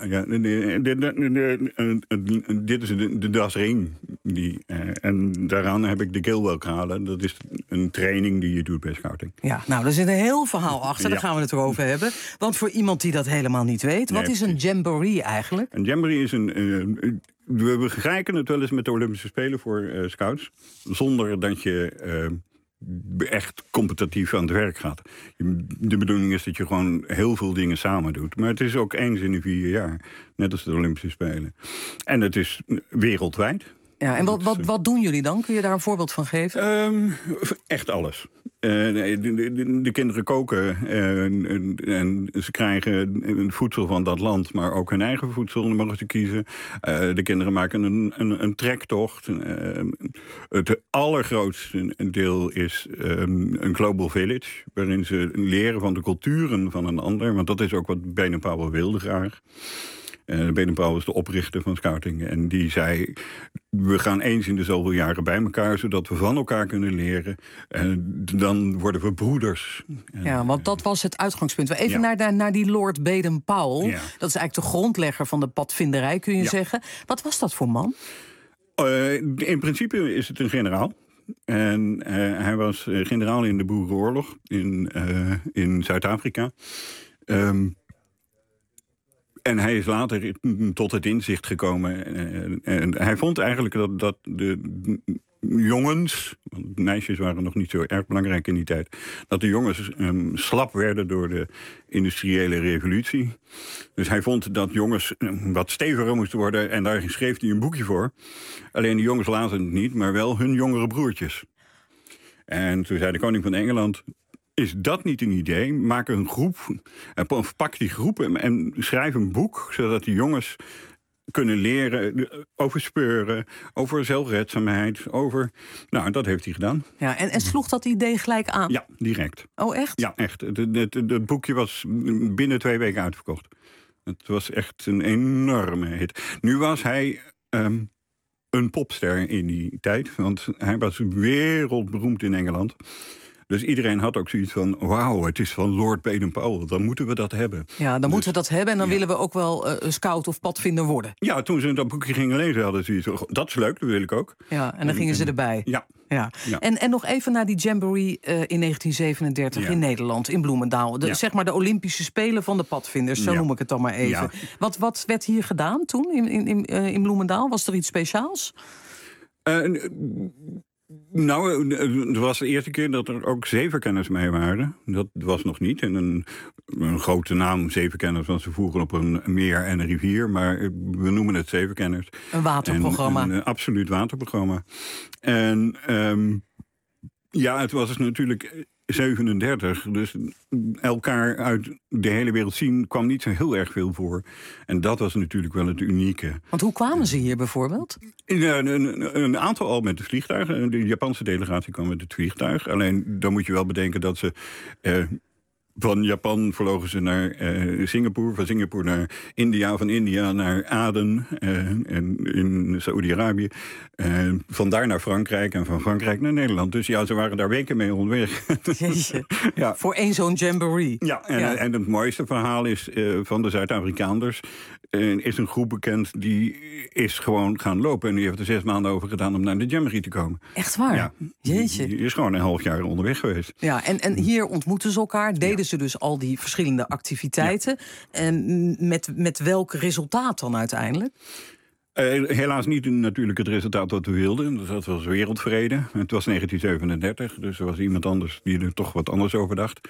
dit is de dasring. En daaraan heb ik de Gilwell-kade. Dat is een training die je doet bij scouting. Ja, nou, er zit een heel verhaal achter, daar gaan we het erover hebben. Want voor iemand die dat helemaal niet weet, wat is een jamboree eigenlijk? Een jamboree is we vergelijken het wel eens met de Olympische Spelen voor scouts, zonder dat je echt competitief aan het werk gaat. De bedoeling is dat je gewoon heel veel dingen samen doet. Maar het is ook eens in de 4 jaar, net als de Olympische Spelen. En het is wereldwijd. Ja, en wat doen jullie dan? Kun je daar een voorbeeld van geven? Echt alles. De kinderen koken en ze krijgen voedsel van dat land, maar ook hun eigen voedsel, dan mogen ze kiezen. De kinderen maken een trektocht. Het allergrootste deel is een global village, waarin ze leren van de culturen van een ander, want dat is ook wat Baden-Powell wilde graag. Baden-Powell is de oprichter van Scouting. En die zei, we gaan eens in de zoveel jaren bij elkaar, zodat we van elkaar kunnen leren. En dan worden we broeders. Ja, want dat was het uitgangspunt. Even naar die Lord Baden-Powell. Ja. Dat is eigenlijk de grondlegger van de padvinderij, kun je zeggen. Wat was dat voor man? In principe is het een generaal. En hij was generaal in de Boerenoorlog in Zuid-Afrika. En hij is later tot het inzicht gekomen. En hij vond eigenlijk dat de jongens, want meisjes waren nog niet zo erg belangrijk in die tijd, dat de jongens slap werden door de industriële revolutie. Dus hij vond dat jongens wat steviger moesten worden en daar schreef hij een boekje voor. Alleen de jongens lazen het niet, maar wel hun jongere broertjes. En toen zei de koning van Engeland, is dat niet een idee? Maak een groep, of pak die groep en schrijf een boek, zodat de jongens kunnen leren over speuren, over zelfredzaamheid, over... Nou, dat heeft hij gedaan. Ja, en sloeg dat idee gelijk aan? Ja, direct. Oh, echt? Ja, echt. Het boekje was binnen 2 weken uitverkocht. Het was echt een enorme hit. Nu was hij een popster in die tijd, want hij was wereldberoemd in Engeland. Dus iedereen had ook zoiets van, wauw, het is van Lord Baden-Powell. Dan moeten we dat hebben. Ja, dan moeten we dat hebben en dan willen we ook wel scout of padvinder worden. Ja, toen ze dat boekje gingen lezen hadden ze zoiets, dat is leuk, dat wil ik ook. Ja, en dan gingen ze erbij. Ja. En nog even naar die Jamboree in 1937 in Nederland, in Bloemendaal. Zeg maar de Olympische Spelen van de padvinders, zo noem ik het dan maar even. Ja. Wat werd hier gedaan toen in Bloemendaal? Was er iets speciaals? Nou, het was de eerste keer dat er ook zeeverkenners mee waren. Dat was nog niet. En een grote naam, zeeverkenners, want ze voeren op een meer en een rivier. Maar we noemen het zeeverkenners. Een waterprogramma. Een absoluut waterprogramma. En het was dus natuurlijk 37. Dus elkaar uit de hele wereld zien kwam niet zo heel erg veel voor. En dat was natuurlijk wel het unieke. Want hoe kwamen ze hier bijvoorbeeld? Een aantal al met het vliegtuig. De Japanse delegatie kwam met het vliegtuig. Alleen dan moet je wel bedenken dat ze... van Japan vlogen ze naar Singapore, van Singapore naar India, van India naar Aden en in Saoedi-Arabië. Vandaar naar Frankrijk en van Frankrijk naar Nederland. Dus ja, ze waren daar weken mee onderweg. Jeetje, voor één zo'n jamboree. Ja, en het mooiste verhaal is van de Zuid-Afrikaners. Is een groep bekend die is gewoon gaan lopen. En die heeft er 6 maanden over gedaan om naar de jamboree te komen. Echt waar? Ja. Jeetje. Die is gewoon een half jaar onderweg geweest. Ja, en hier ontmoeten ze elkaar, deden ze dus al die verschillende activiteiten. Ja. En met welk resultaat dan uiteindelijk? Helaas niet natuurlijk het resultaat wat we wilden. Dat was wereldvrede. Het was 1937, dus er was iemand anders die er toch wat anders over dacht.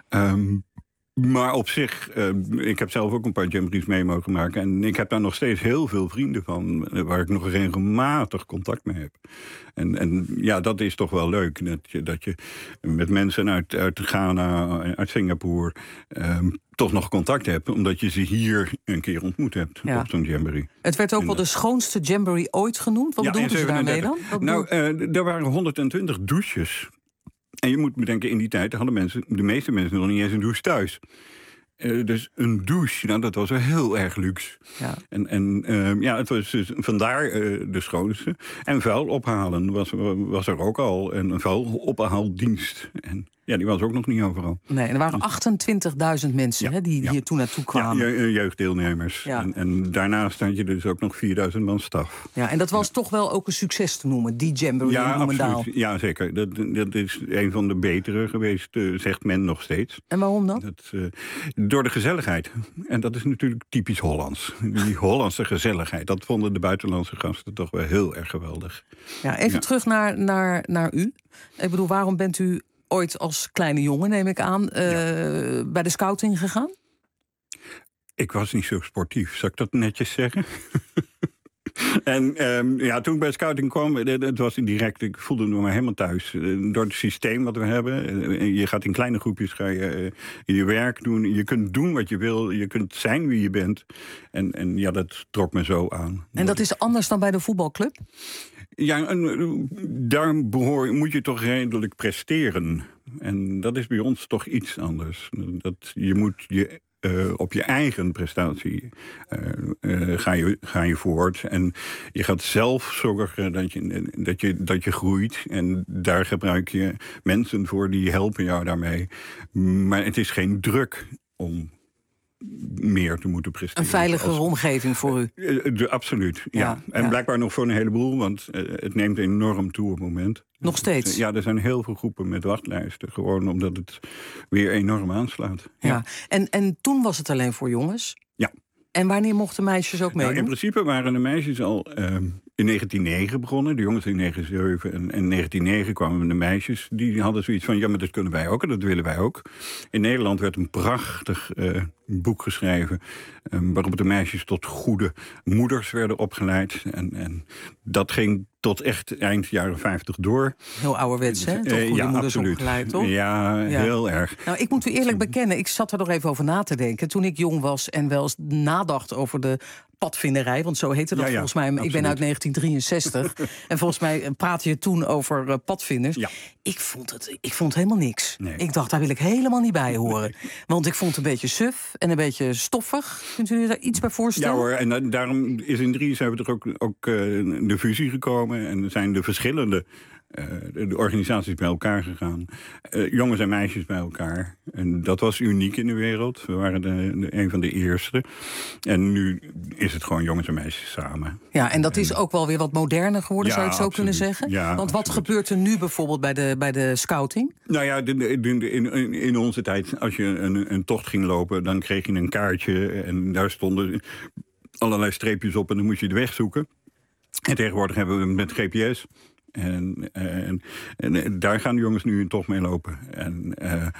Maar op zich, ik heb zelf ook een paar jamborees mee mogen maken. En ik heb daar nog steeds heel veel vrienden van, waar ik nog regelmatig contact mee heb. En ja, dat is toch wel leuk. Dat je met mensen uit Ghana, uit Singapore, toch nog contact hebt. Omdat je ze hier een keer ontmoet hebt op zo'n jamboree. Het werd ook wel de schoonste jamboree ooit genoemd. Wat bedoelden ze daarmee dan? Er waren 120 douches. En je moet bedenken, in die tijd hadden de meeste mensen nog niet eens een douche thuis. Dus een douche, dat was wel heel erg luxe. Ja. En het was dus vandaar de schoonste. En vuil ophalen was er ook al. En een vuilophaaldienst. En ja, die was ook nog niet overal. Nee, er waren 28.000 mensen die hier toen naartoe kwamen. Ja, jeugddeelnemers. Ja. En daarnaast had je dus ook nog 4.000 man staf. Ja, en dat was toch wel ook een succes te noemen, die jamboree in Bloemendaal. Absoluut. Ja, zeker. Dat is een van de betere geweest, zegt men nog steeds. En waarom dan? Door de gezelligheid. En dat is natuurlijk typisch Hollands. Die Hollandse gezelligheid. Dat vonden de buitenlandse gasten toch wel heel erg geweldig. Ja, even terug naar u. Ik bedoel, waarom bent u ooit als kleine jongen, neem ik aan, bij de scouting gegaan? Ik was niet zo sportief, zou ik dat netjes zeggen? En toen ik bij scouting kwam, het was direct, ik voelde me helemaal thuis. Door het systeem wat we hebben. Je gaat in kleine groepjes, ga je je werk doen. Je kunt doen wat je wil. Je kunt zijn wie je bent. En dat trok me zo aan. En dat is anders dan bij de voetbalclub? Ja, daar moet je toch redelijk presteren. En dat is bij ons toch iets anders. Je moet op je eigen prestatie ga je voort. En je gaat zelf zorgen dat je groeit. En daar gebruik je mensen voor die helpen jou daarmee. Maar het is geen druk om meer te moeten presteren. Een veiligere omgeving voor u? Absoluut, ja. En blijkbaar nog voor een heleboel, want het neemt enorm toe op het moment. Nog steeds? Ja, er zijn heel veel groepen met wachtlijsten. Gewoon omdat het weer enorm aanslaat. Ja. En toen was het alleen voor jongens? Ja. En wanneer mochten meisjes ook meedoen? In principe waren de meisjes al in 1909 begonnen. De jongens in 1907 en in 1909 kwamen de meisjes. Die hadden zoiets van, ja, maar dat kunnen wij ook en dat willen wij ook. In Nederland werd een prachtig boek geschreven waarop de meisjes tot goede moeders werden opgeleid. En dat ging tot echt eind jaren 50 door. Heel ouderwets, hè? Tot goede moeders opgeleid, toch? Ja, heel erg. Nou, ik moet u eerlijk bekennen, ik zat er nog even over na te denken. Toen ik jong was en wel eens nadacht over de padvinderij, want zo heette dat volgens mij. Absoluut. Ik ben uit 1963. En volgens mij praatte je toen over padvinders. Ja. Ik vond helemaal niks. Nee. Ik dacht, daar wil ik helemaal niet bij horen. Want ik vond het een beetje suf en een beetje stoffig. Kunt u daar iets bij voorstellen? Ja hoor, en daarom is in 1973 ook de fusie gekomen. En zijn de verschillende de organisaties bij elkaar gegaan. Jongens en meisjes bij elkaar. En dat was uniek in de wereld. We waren een van de eerste. En nu is het gewoon jongens en meisjes samen. Ja, en dat is ook wel weer wat moderner geworden, zou je het zo kunnen zeggen? Ja, want wat gebeurt er nu bijvoorbeeld bij de scouting? Nou ja, in onze tijd, als je een tocht ging lopen, dan kreeg je een kaartje en daar stonden allerlei streepjes op en dan moest je de weg zoeken. En tegenwoordig hebben we met GPS. En daar gaan de jongens nu toch mee lopen. En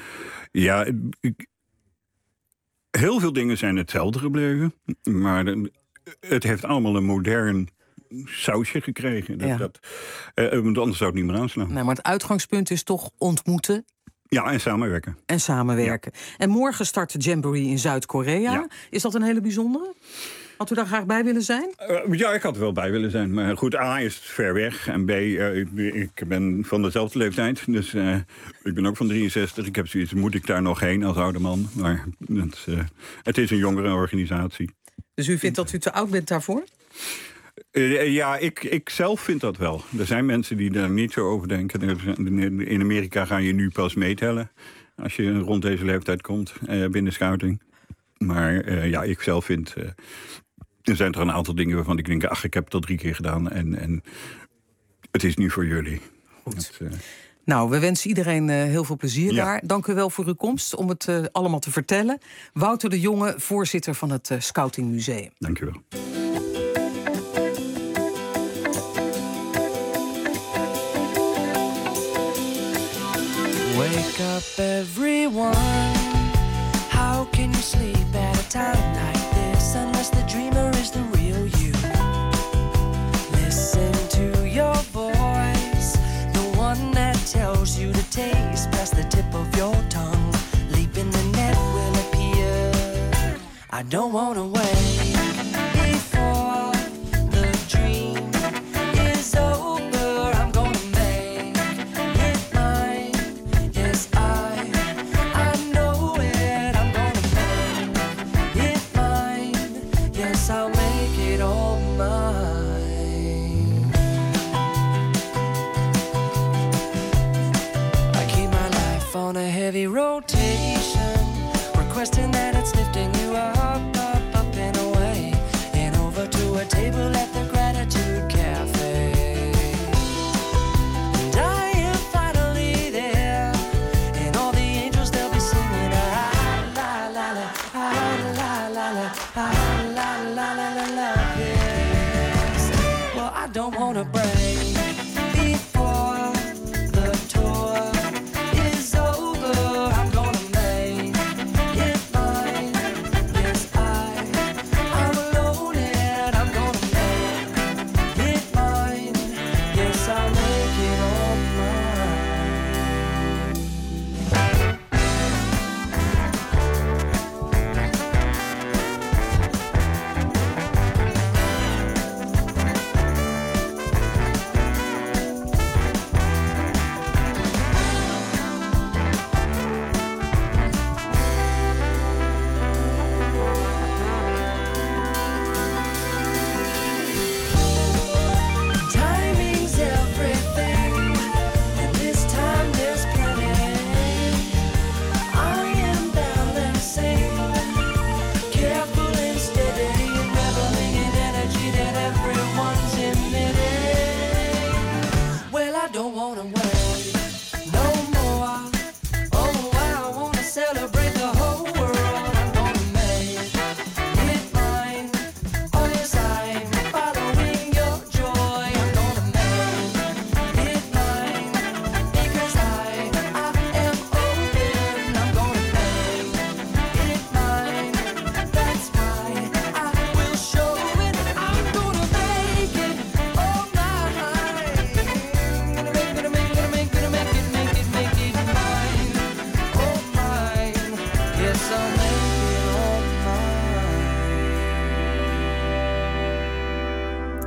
heel veel dingen zijn hetzelfde gebleven. Maar het heeft allemaal een modern sausje gekregen. Anders zou het niet meer aanslaan. Nee, maar het uitgangspunt is toch ontmoeten. Ja, en samenwerken. Ja. En morgen start de Jamboree in Zuid-Korea. Ja. Is dat een hele bijzondere? Had u daar graag bij willen zijn? Ja, ik had er wel bij willen zijn. Maar goed, A is het ver weg. En B, ik ben van dezelfde leeftijd. Dus ik ben ook van 63. Ik heb zoiets, moet ik daar nog heen als oude man? Maar het is een jongere organisatie. Dus u vindt dat u te oud bent daarvoor? Ja, ik zelf vind dat wel. Er zijn mensen die daar niet zo over denken. In Amerika ga je nu pas meetellen als je rond deze leeftijd komt binnen scouting. Maar ik zelf vind... er zijn toch een aantal dingen waarvan ik denk, ik heb het al 3 keer gedaan en het is nu voor jullie. Goed. Nou, we wensen iedereen heel veel plezier daar. Dank u wel voor uw komst om het allemaal te vertellen. Wouter de Jonge, voorzitter van het Scouting Museum. Dank u wel. Wake up everyone. How can you sleep at a time like this unless the dreamer is the real you? Listen to your voice, the one that tells you to taste past the tip of your tongue. Leap in the net will appear. I don't wanna wait before the dream is over. I'm gonna make it mine. Yes, I know it. I'm gonna make it mine. Yes, I'll make it all mine. I keep my life on a heavy rotation, requesting that it's lifting you up, up, up and away, and over to a table at the Gratitude Cafe. And I am finally there, and all the angels they'll be singing ah la la la, ah la la la, ah la la la la la. Yes. Well, I don't wanna break before the tour is over. I'm gonna make it mine. Yes, I'm alone and I'm gonna make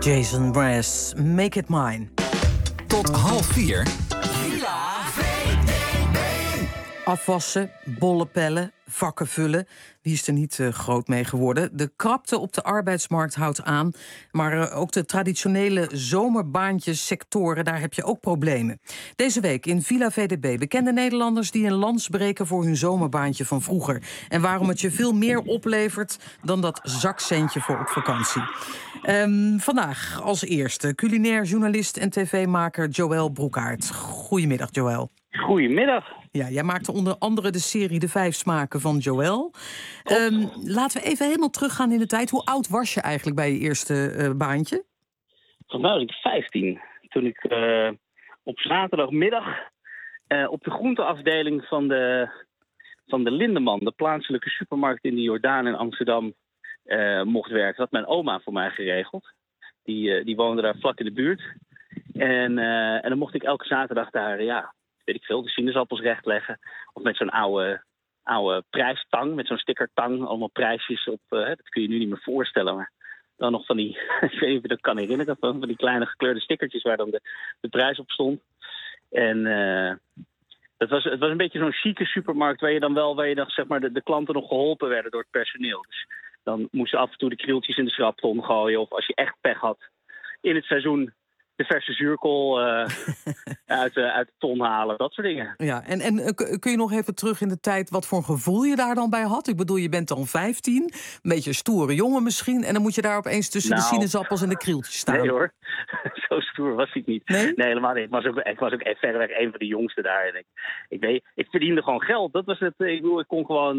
Jason Mraz, Make It Mine. Tot 3:30. Afwassen, bollen pellen, vakken vullen. Wie is er niet groot mee geworden? De krapte op de arbeidsmarkt houdt aan. Maar ook de traditionele zomerbaantjessectoren, daar heb je ook problemen. Deze week in Villa VDB bekende Nederlanders die een lans breken voor hun zomerbaantje van vroeger. En waarom het je veel meer oplevert dan dat zakcentje voor op vakantie. Vandaag als eerste culinair journalist en tv-maker Joël Broekhaert. Goedemiddag, Joël. Goedemiddag. Ja, jij maakte onder andere de serie De 5 Smaken van Joël. Laten we even helemaal teruggaan in de tijd. Hoe oud was je eigenlijk bij je eerste baantje? Volgens mij was ik 15. Toen ik op zaterdagmiddag op de groenteafdeling van de Lindeman, de plaatselijke supermarkt in de Jordaan in Amsterdam, mocht werken. Dat had mijn oma voor mij geregeld. Die woonde daar vlak in de buurt. En dan mocht ik elke zaterdag daar, weet ik veel, de sinaasappels rechtleggen. Of met zo'n oude prijstang, met zo'n stickertang. Allemaal prijsjes op, dat kun je nu niet meer voorstellen. Maar dan nog van die, ik weet niet of je dat kan herinneren, van die kleine gekleurde stickertjes waar dan de prijs op stond. En het was een beetje zo'n chique supermarkt waar je dan zeg maar de klanten nog geholpen werden door het personeel. Dus dan moesten af en toe de krieltjes in de schrapton gooien. Of als je echt pech had in het seizoen, de verse zuurkool uit de ton halen, dat soort dingen. Ja, en kun je nog even terug in de tijd wat voor een gevoel je daar dan bij had? Ik bedoel, je bent dan 15, een beetje een stoere jongen misschien, en dan moet je daar opeens tussen de sinaasappels en de krieltjes staan. Nee hoor, zo stoer was ik niet. Nee, helemaal niet. Ik was ook verreweg een van de jongsten daar. En ik verdiende gewoon geld. Dat was het. Ik kon gewoon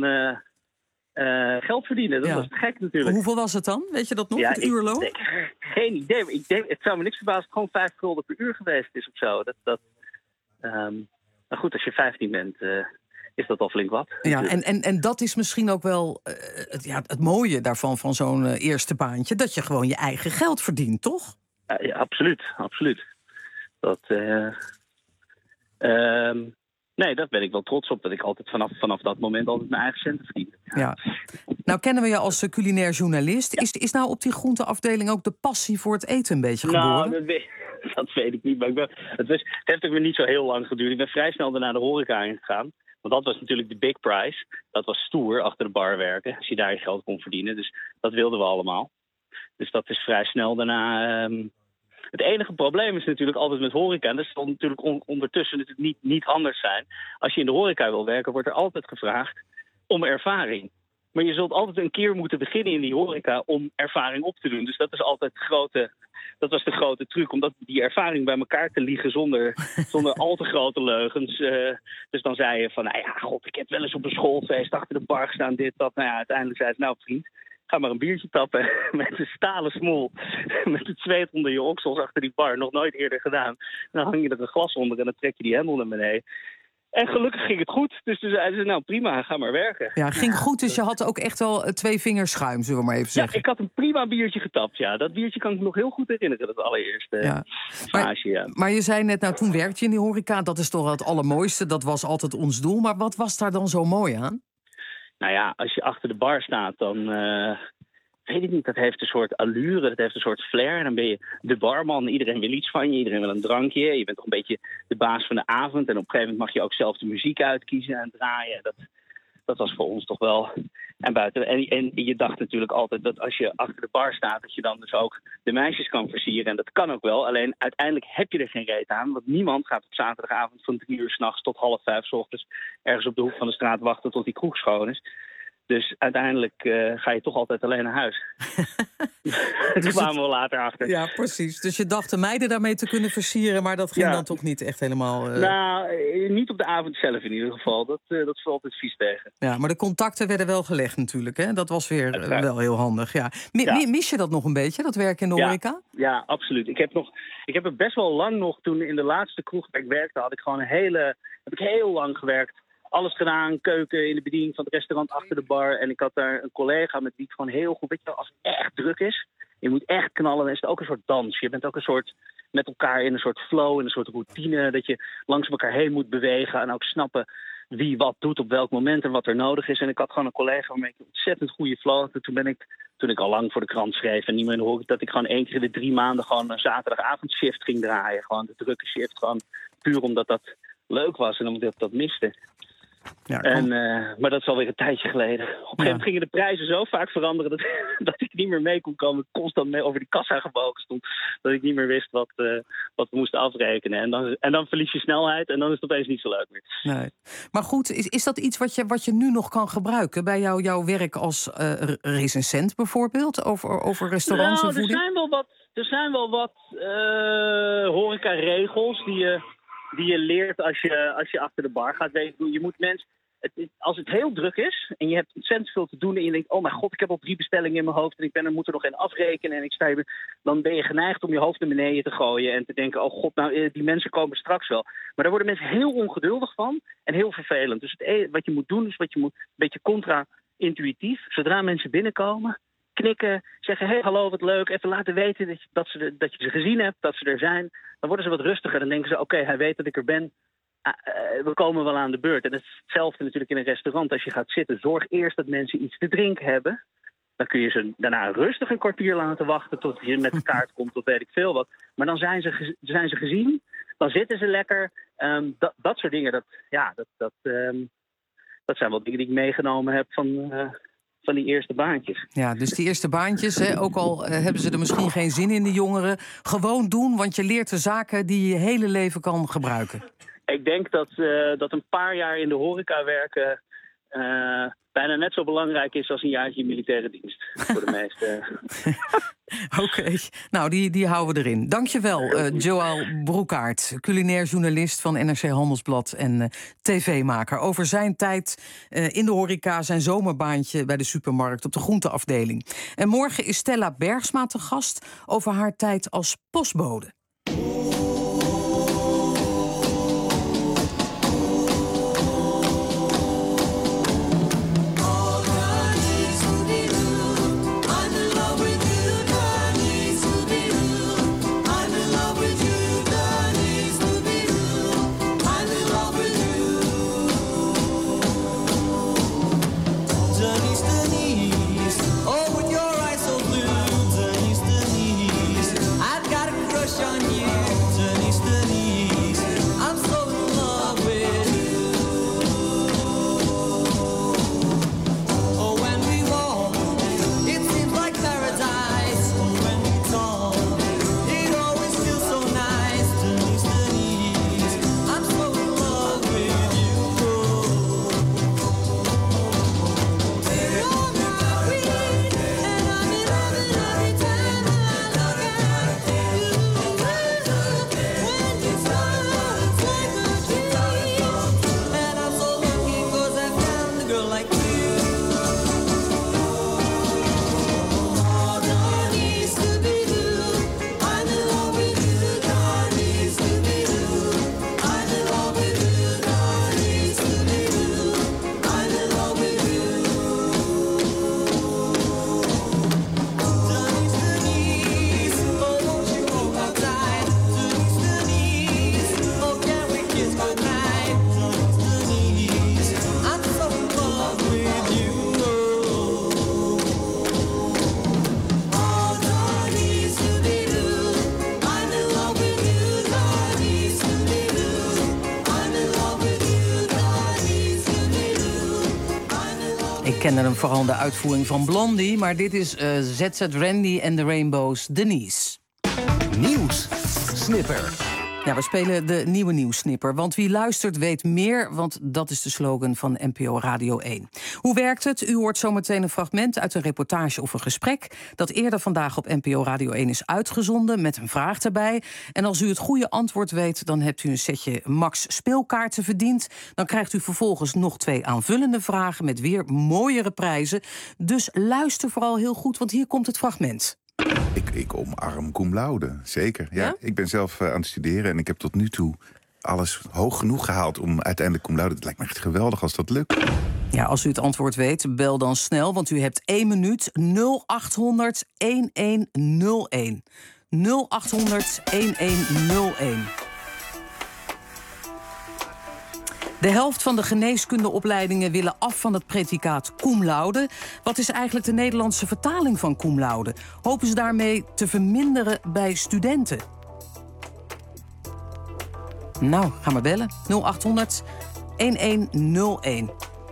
geld verdienen. Dat was gek natuurlijk. Hoeveel was het dan? Weet je dat nog? Het uurloon? Geen idee. Het zou me niks verbazen dat het gewoon 5 gulden per uur geweest is of zo. Maar goed, als je 15 bent, is dat al flink wat. Ja, en dat is misschien ook wel het mooie daarvan, van zo'n eerste baantje. Dat je gewoon je eigen geld verdient, toch? Ja, absoluut. Nee, daar ben ik wel trots op. Dat ik altijd vanaf dat moment altijd mijn eigen centen verdiende. Ja. Nou kennen we je als culinair journalist. Is nou op die groenteafdeling ook de passie voor het eten een beetje geboren? Nou, dat weet ik niet. Maar het heeft ook weer niet zo heel lang geduurd. Ik ben vrij snel daarna de horeca ingegaan. Want dat was natuurlijk de big prize. Dat was stoer, achter de bar werken. Als je daar je geld kon verdienen. Dus dat wilden we allemaal. Dus dat is vrij snel daarna. Het enige probleem is natuurlijk altijd met horeca. En dat zal natuurlijk ondertussen natuurlijk niet anders zijn. Als je in de horeca wil werken, wordt er altijd gevraagd om ervaring. Maar je zult altijd een keer moeten beginnen in die horeca om ervaring op te doen. Dus dat is altijd dat was de grote truc, om die ervaring bij elkaar te liegen zonder al te grote leugens. Dus dan zei je van, ik heb wel eens op een schoolfeest achter de bar gestaan, dit, dat. Uiteindelijk zei ze, vriend, ga maar een biertje tappen met een stalen smoel. Met het zweet onder je oksels achter die bar. Nog nooit eerder gedaan. En dan hang je er een glas onder en dan trek je die hendel naar beneden. En gelukkig ging het goed. Dus toen zeiden ze, prima, ga maar werken. Ja, ging goed. Dus je had ook echt wel 2 vingers schuim, zullen we maar even zeggen. Ja, ik had een prima biertje getapt, ja. Dat biertje kan ik me nog heel goed herinneren, dat allereerste fase, Maar je zei net, toen werkte je in die horeca. Dat is toch het allermooiste. Dat was altijd ons doel. Maar wat was daar dan zo mooi aan? Nou ja, als je achter de bar staat, dan weet ik niet. Dat heeft een soort allure, dat heeft een soort flair. Dan ben je de barman, iedereen wil iets van je, iedereen wil een drankje. Je bent toch een beetje de baas van de avond. En op een gegeven moment mag je ook zelf de muziek uitkiezen en draaien. Dat was voor ons toch wel. En buiten. En je dacht natuurlijk altijd dat als je achter de bar staat, dat je dan dus ook de meisjes kan versieren. En dat kan ook wel. Alleen uiteindelijk heb je er geen reet aan. Want niemand gaat op zaterdagavond van 3 uur 's nachts tot 4:30 's ochtends ergens op de hoek van de straat wachten tot die kroeg schoon is. Dus uiteindelijk ga je toch altijd alleen naar huis. Daar kwamen we later achter. Ja, precies. Dus je dacht de meiden daarmee te kunnen versieren, maar dat ging dan toch niet echt helemaal. Nou, niet op de avond zelf in ieder geval. Dat valt altijd vies tegen. Ja, maar de contacten werden wel gelegd natuurlijk, hè? Dat was weer wel heel handig, ja. Mis je dat nog een beetje, dat werken in de horeca? Ja, absoluut. Ik heb er best wel lang nog, toen in de laatste kroeg waar ik werkte, heb ik heel lang gewerkt. Alles gedaan, keuken in de bediening van het restaurant achter de bar. En ik had daar een collega met wie het gewoon heel goed... Weet je wel, als het echt druk is, je moet echt knallen, dan is het ook een soort dans. Je bent ook een soort met elkaar in een soort flow, in een soort routine, dat je langs elkaar heen moet bewegen en ook snappen wie wat doet op welk moment en wat er nodig is. En ik had gewoon een collega waarmee ik ontzettend goede flow had. Toen ik al lang voor de krant schreef en niet meer in de horeca, dat ik gewoon 1 keer in de 3 maanden gewoon een zaterdagavondshift ging draaien. Gewoon de drukke shift, gewoon puur omdat dat leuk was en omdat ik dat miste. Ja, maar dat is alweer een tijdje geleden. Op een gegeven moment gingen de prijzen zo vaak veranderen dat ik niet meer mee kon komen. Constant mee over die kassa gebogen stond. Dat ik niet meer wist wat we moesten afrekenen. En dan verlies je snelheid en dan is het opeens niet zo leuk meer. Nee. Maar goed, is dat iets wat je nu nog kan gebruiken bij jouw werk als recensent bijvoorbeeld? Over restaurants en voeding? Er zijn wel wat horecaregels die je leert als je achter de bar gaat. Je moet mensen, als het heel druk is en je hebt ontzettend veel te doen en je denkt, oh mijn god, ik heb al 3 bestellingen in mijn hoofd en ik moet er nog één afrekenen en ik sta hier, dan ben je geneigd om je hoofd naar beneden te gooien en te denken, oh god, nou die mensen komen straks wel. Maar daar worden mensen heel ongeduldig van en heel vervelend. Dus wat je moet doen is een beetje contra-intuïtief. Zodra mensen binnenkomen, knikken, zeggen, hey, hallo, wat leuk, even laten weten dat je ze gezien hebt, dat ze er zijn. Dan worden ze wat rustiger. Dan denken ze, oké, hij weet dat ik er ben. We komen wel aan de beurt. En dat is hetzelfde natuurlijk in een restaurant. Als je gaat zitten, zorg eerst dat mensen iets te drinken hebben. Dan kun je ze daarna rustig een kwartier laten wachten tot je met de kaart komt of weet ik veel wat. Maar dan zijn ze gezien. Dan zitten ze lekker. Dat soort dingen, dat zijn wel dingen die ik meegenomen heb van die eerste baantjes. Ja, dus die eerste baantjes, ook al hebben ze er misschien geen zin in, de jongeren, gewoon doen, want je leert de zaken die je hele leven kan gebruiken. Ik denk dat een paar jaar in de horeca werken bijna net zo belangrijk is als een jaartje militaire dienst. Voor de meeste. Oké, nou die houden we erin. Dankjewel, Joël Broekaert, culinair journalist van NRC Handelsblad en tv-maker. Over zijn tijd in de horeca, zijn zomerbaantje bij de supermarkt op de groenteafdeling. En morgen is Stella Bergsma te gast over haar tijd als postbode. Ik kende hem vooral in de uitvoering van Blondie, maar dit is ZZ Randy en de Rainbows, Denise. Nieuws Snipper. Ja, we spelen de nieuwe nieuwssnipper. Want wie luistert weet meer, want dat is de slogan van NPO Radio 1. Hoe werkt het? U hoort zometeen een fragment uit een reportage of een gesprek dat eerder vandaag op NPO Radio 1 is uitgezonden met een vraag erbij. En als u het goede antwoord weet, dan hebt u een setje Max speelkaarten verdiend. Dan krijgt u vervolgens nog 2 aanvullende vragen met weer mooiere prijzen. Dus luister vooral heel goed, want hier komt het fragment. Ik omarm cum laude, zeker. Ja? Ik ben zelf aan het studeren en ik heb tot nu toe alles hoog genoeg gehaald om uiteindelijk cum laude. Het lijkt me echt geweldig als dat lukt. Ja, als u het antwoord weet, bel dan snel, want u hebt 1 minuut 0800 1101. 0800 1101. De helft van de geneeskundeopleidingen willen af van het predicaat cum laude. Wat is eigenlijk de Nederlandse vertaling van cum laude? Hopen ze daarmee te verminderen bij studenten? Nou, ga maar bellen. 0800 1101.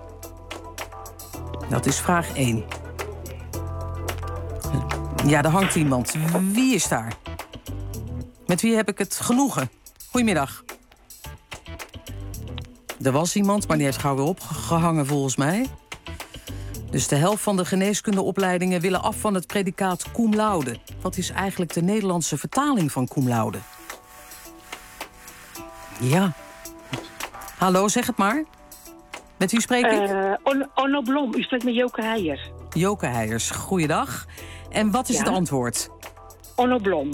Dat is vraag 1. Ja, daar hangt iemand. Wie is daar? Met wie heb ik het genoegen? Goedemiddag. Er was iemand, maar die heeft gauw weer opgehangen volgens mij. Dus de helft van de geneeskundeopleidingen willen af van het predicaat cum laude. Wat is eigenlijk de Nederlandse vertaling van cum laude? Ja. Hallo, zeg het maar. Met wie spreek ik? Onno Blom, u spreekt met Joke Heijers. Joke Heijers, goeiedag. En wat is het antwoord? Onno Blom.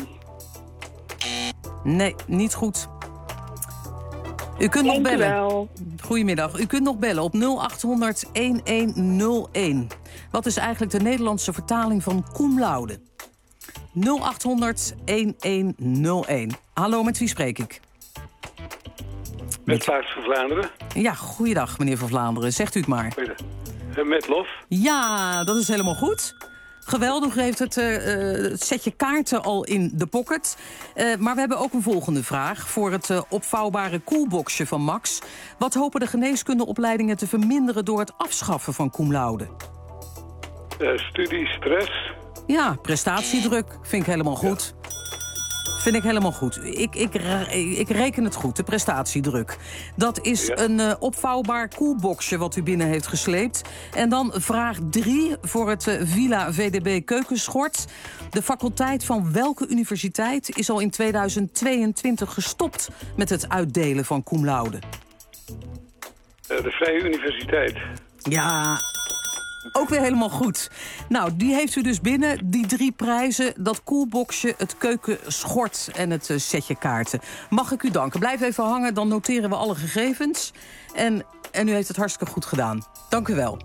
Nee, niet goed. U kunt nog bellen. Goedemiddag. U kunt nog bellen op 0800 1101. Wat is eigenlijk de Nederlandse vertaling van cum laude? 0800 1101. Hallo, met wie spreek ik? Met Klaas van Vlaanderen. Ja, goeiedag, meneer van Vlaanderen. Zegt u het maar. Met Lof. Ja, dat is helemaal goed. Geweldig, u heeft het setje kaarten al in de pocket. Maar we hebben ook een volgende vraag voor het opvouwbare koelboxje van Max. Wat hopen de geneeskundeopleidingen te verminderen door het afschaffen van cum laude? Studiestress. Ja, prestatiedruk. Vind ik helemaal goed. Ja. Vind ik helemaal goed. Ik reken het goed, de prestatiedruk. Dat is een opvouwbaar koelboxje wat u binnen heeft gesleept. En dan vraag 3 voor het Villa VDB Keukenschort. De faculteit van welke universiteit is al in 2022 gestopt met het uitdelen van cum laude? De Vrije Universiteit. Ja, ook weer helemaal goed. Nou, die heeft u dus binnen, die 3 prijzen. Dat koelboxje, het keukenschort en het setje kaarten. Mag ik u danken. Blijf even hangen, dan noteren we alle gegevens. En u heeft het hartstikke goed gedaan. Dank u wel.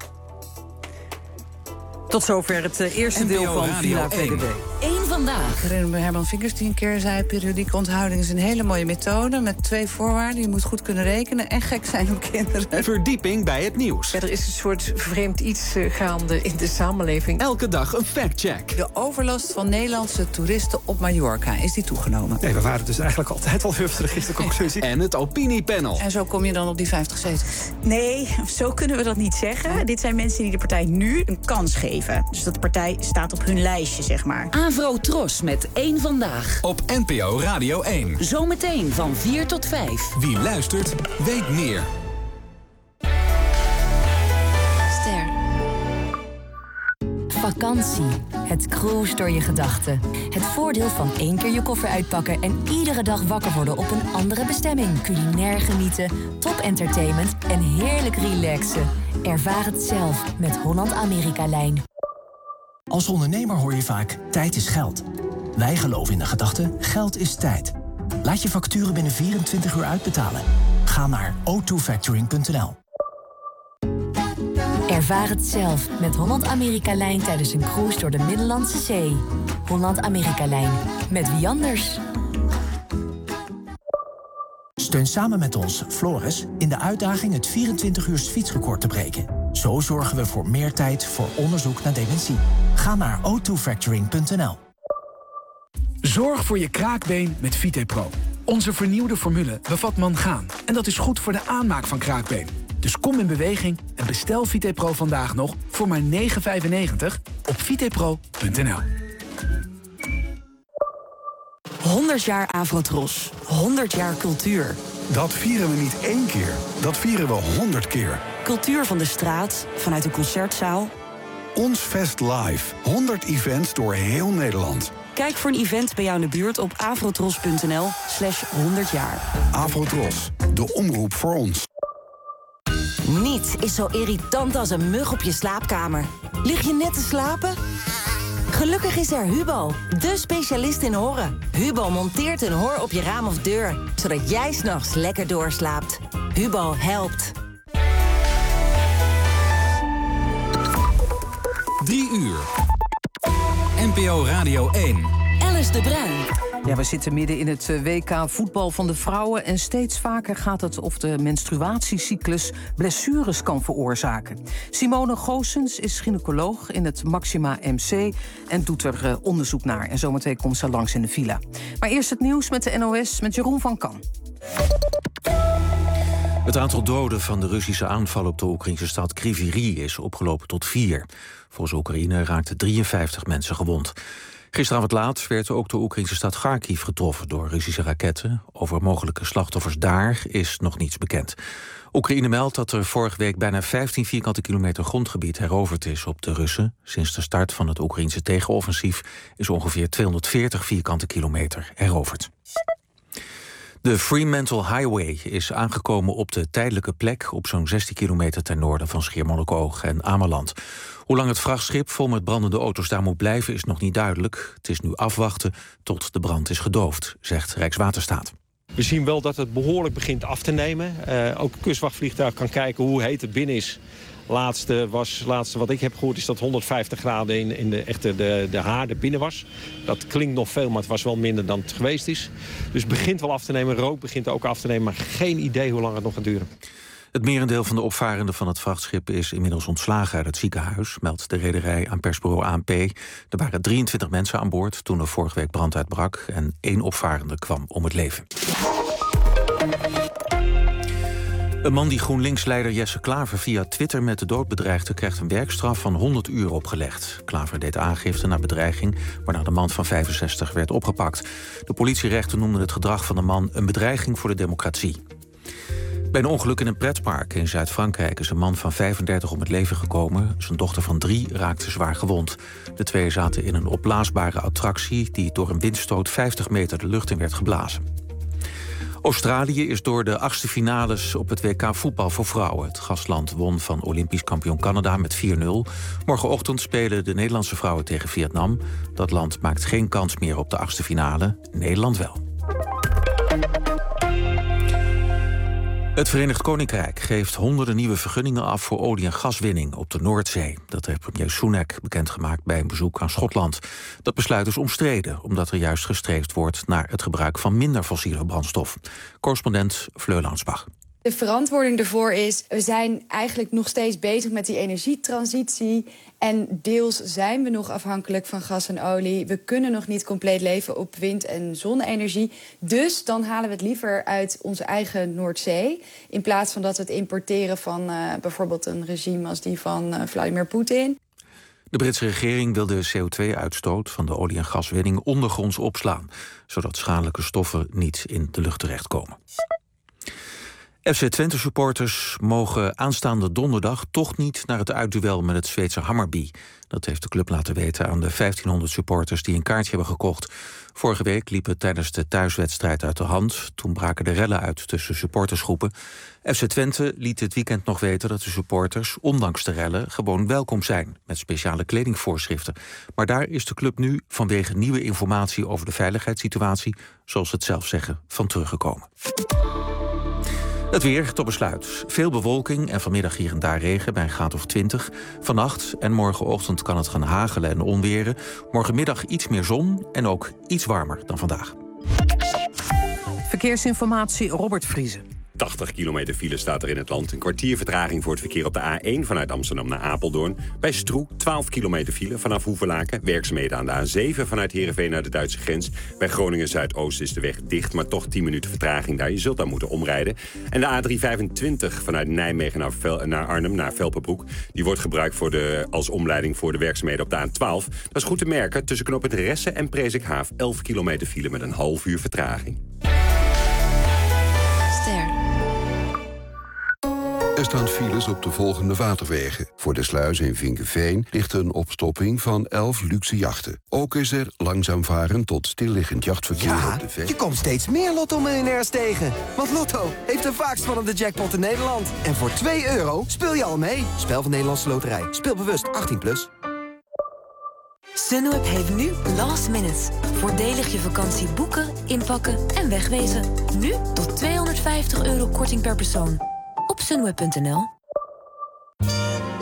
Tot zover het eerste deel van Villa VDB. Eén vandaag. Ik herinner me Herman Vinkers die een keer zei... periodieke onthouding is een hele mooie methode... met 2 voorwaarden. Je moet goed kunnen rekenen en gek zijn op kinderen. Verdieping bij het nieuws. Er is een soort vreemd iets gaande in de samenleving. Elke dag een factcheck. De overlast van Nederlandse toeristen op Mallorca, is die toegenomen? Nee, we waren dus eigenlijk altijd al hufterig, is de conclusie. En het opiniepanel. En zo kom je dan op die 50 zetels? Nee, zo kunnen we dat niet zeggen. Dit zijn mensen die de partij nu een kans geven. Dus dat de partij staat op hun lijstje, zeg maar. Avrotros met Eén Vandaag. Op NPO Radio 1. Zometeen van 4 tot 5. Wie luistert, weet meer. Ster. Vakantie. Het cruise door je gedachten. Het voordeel van 1 keer je koffer uitpakken... en iedere dag wakker worden op een andere bestemming. Culinair genieten, top entertainment en heerlijk relaxen. Ervaar het zelf met Holland-Amerika-lijn. Als ondernemer hoor je vaak, tijd is geld. Wij geloven in de gedachte, geld is tijd. Laat je facturen binnen 24 uur uitbetalen. Ga naar o2factoring.nl. Ervaar het zelf met Holland-Amerika-lijn tijdens een cruise door de Middellandse Zee. Holland-Amerika-lijn. Met wie anders? Steun samen met ons, Floris, in de uitdaging het 24-uurs fietsrecord te breken. Zo zorgen we voor meer tijd voor onderzoek naar dementie. Ga naar o2factoring.nl. Zorg voor je kraakbeen met VitePro. Onze vernieuwde formule bevat mangaan. En dat is goed voor de aanmaak van kraakbeen. Dus kom in beweging en bestel VitePro vandaag nog voor maar €9,95 op vitepro.nl. 100 jaar Avrotros. 100 jaar cultuur. Dat vieren we niet 1 keer. Dat vieren we 100 keer. Cultuur van de straat, vanuit een concertzaal. Ons Fest Live. 100 events door heel Nederland. Kijk voor een event bij jou in de buurt op avrotros.nl/100 jaar. Avrotros, de omroep voor ons. Niets is zo irritant als een mug op je slaapkamer. Lig je net te slapen? Gelukkig is er Hubo, de specialist in horen. Hubo monteert een hoor op je raam of deur, zodat jij 's nachts lekker doorslaapt. Hubo helpt. 3 uur. NPO Radio 1. Alice de Bruin. Ja, we zitten midden in het WK voetbal van de vrouwen en steeds vaker gaat het of de menstruatiecyclus blessures kan veroorzaken. Simone Goossens is gynaecoloog in het Maxima MC en doet er onderzoek naar. En zometeen komt ze langs in de villa. Maar eerst het nieuws met de NOS met Jeroen van Kan. Het aantal doden van de Russische aanval op de Oekraïnse stad Kryvyi is opgelopen tot 4. Volgens Oekraïne raakten 53 mensen gewond. Gisteravond laat werd ook de Oekraïnse stad Kharkiv getroffen door Russische raketten. Over mogelijke slachtoffers daar is nog niets bekend. Oekraïne meldt dat er vorige week bijna 15 vierkante kilometer grondgebied heroverd is op de Russen. Sinds de start van het Oekraïnse tegenoffensief is ongeveer 240 vierkante kilometer heroverd. De Fremantle Highway is aangekomen op de tijdelijke plek op zo'n 16 kilometer ten noorden van Schiermonnikoog en Ameland. Hoe lang het vrachtschip vol met brandende auto's daar moet blijven is nog niet duidelijk. Het is nu afwachten tot de brand is gedoofd, zegt Rijkswaterstaat. We zien wel dat het behoorlijk begint af te nemen. Ook een kustwachtvliegtuig kan kijken hoe heet het binnen is. Laatste wat ik heb gehoord is dat 150 graden in de haarde binnen was. Dat klinkt nog veel, maar het was wel minder dan het geweest is. Dus het begint wel af te nemen. Rook begint ook af te nemen, maar geen idee hoe lang het nog gaat duren. Het merendeel van de opvarenden van het vrachtschip is inmiddels ontslagen uit het ziekenhuis, meldt de rederij aan persbureau ANP. Er waren 23 mensen aan boord toen er vorige week brand uitbrak en 1 opvarende kwam om het leven. Een man die GroenLinks-leider Jesse Klaver via Twitter met de dood bedreigde, krijgt een werkstraf van 100 uur opgelegd. Klaver deed aangifte na bedreiging, waarna de man van 65 werd opgepakt. De politierechter noemde het gedrag van de man een bedreiging voor de democratie. Bij een ongeluk in een pretpark in Zuid-Frankrijk is een man van 35 om het leven gekomen. Zijn dochter van 3 raakte zwaar gewond. De 2 zaten in een opblaasbare attractie die door een windstoot 50 meter de lucht in werd geblazen. Australië is door de 8e finales op het WK voetbal voor vrouwen. Het gastland won van Olympisch kampioen Canada met 4-0. Morgenochtend spelen de Nederlandse vrouwen tegen Vietnam. Dat land maakt geen kans meer op de 8e finale. Nederland wel. Het Verenigd Koninkrijk geeft honderden nieuwe vergunningen af voor olie- en gaswinning op de Noordzee. Dat heeft premier Sunak bekendgemaakt bij een bezoek aan Schotland. Dat besluit is omstreden, omdat er juist gestreefd wordt naar het gebruik van minder fossiele brandstof. Correspondent Fleur Lansbach. De verantwoording ervoor is, we zijn eigenlijk nog steeds bezig met die energietransitie. En deels zijn we nog afhankelijk van gas en olie. We kunnen nog niet compleet leven op wind- en zonne-energie. Dus dan halen we het liever uit onze eigen Noordzee. In plaats van dat we het importeren van bijvoorbeeld een regime als die van Vladimir Poetin. De Britse regering wil de CO2-uitstoot van de olie- en gaswinning ondergronds opslaan, zodat schadelijke stoffen niet in de lucht terechtkomen. FC Twente-supporters mogen aanstaande donderdag toch niet naar het uitduel met het Zweedse Hammarby. Dat heeft de club laten weten aan de 1500 supporters die een kaartje hebben gekocht. Vorige week liep het tijdens de thuiswedstrijd uit de hand. Toen braken de rellen uit tussen supportersgroepen. FC Twente liet dit weekend nog weten dat de supporters, ondanks de rellen, gewoon welkom zijn met speciale kledingvoorschriften. Maar daar is de club nu vanwege nieuwe informatie over de veiligheidssituatie, zoals ze het zelf zeggen, van teruggekomen. Het weer tot besluit. Veel bewolking en vanmiddag hier en daar regen bij een graad of 20. Vannacht en morgenochtend kan het gaan hagelen en onweren. Morgenmiddag iets meer zon en ook iets warmer dan vandaag. Verkeersinformatie, Robert Vriezen. 80 kilometer file staat er in het land. Een kwartier vertraging voor het verkeer op de A1 vanuit Amsterdam naar Apeldoorn. Bij Stroe 12 kilometer file vanaf Hoevelaken. Werkzaamheden aan de A7 vanuit Heerenveen naar de Duitse grens. Bij Groningen Zuidoost is de weg dicht, maar toch 10 minuten vertraging daar. Je zult daar moeten omrijden. En de A325 vanuit Nijmegen naar Arnhem, naar Velperbroek. Die wordt gebruikt als omleiding voor de werkzaamheden op de A12. Dat is goed te merken. Tussen knooppunt Ressen en Presikhaaf 11 kilometer file met een half uur vertraging. Er staan files op de volgende waterwegen. Voor de sluis in Vinkeveen ligt een opstopping van 11 luxe jachten. Ook is er langzaam varen tot stilliggend jachtverkeer op de Vecht. Je komt steeds meer Lotto-miljonairs tegen. Want Lotto heeft de vaakst vallende jackpot in Nederland. En voor €2 speel je al mee. Spel van Nederlandse Loterij. Speel bewust 18+. Sunweb heeft nu last minute. Voordelig je vakantie boeken, inpakken en wegwezen. Nu tot €250 korting per persoon. Op sunweb.nl.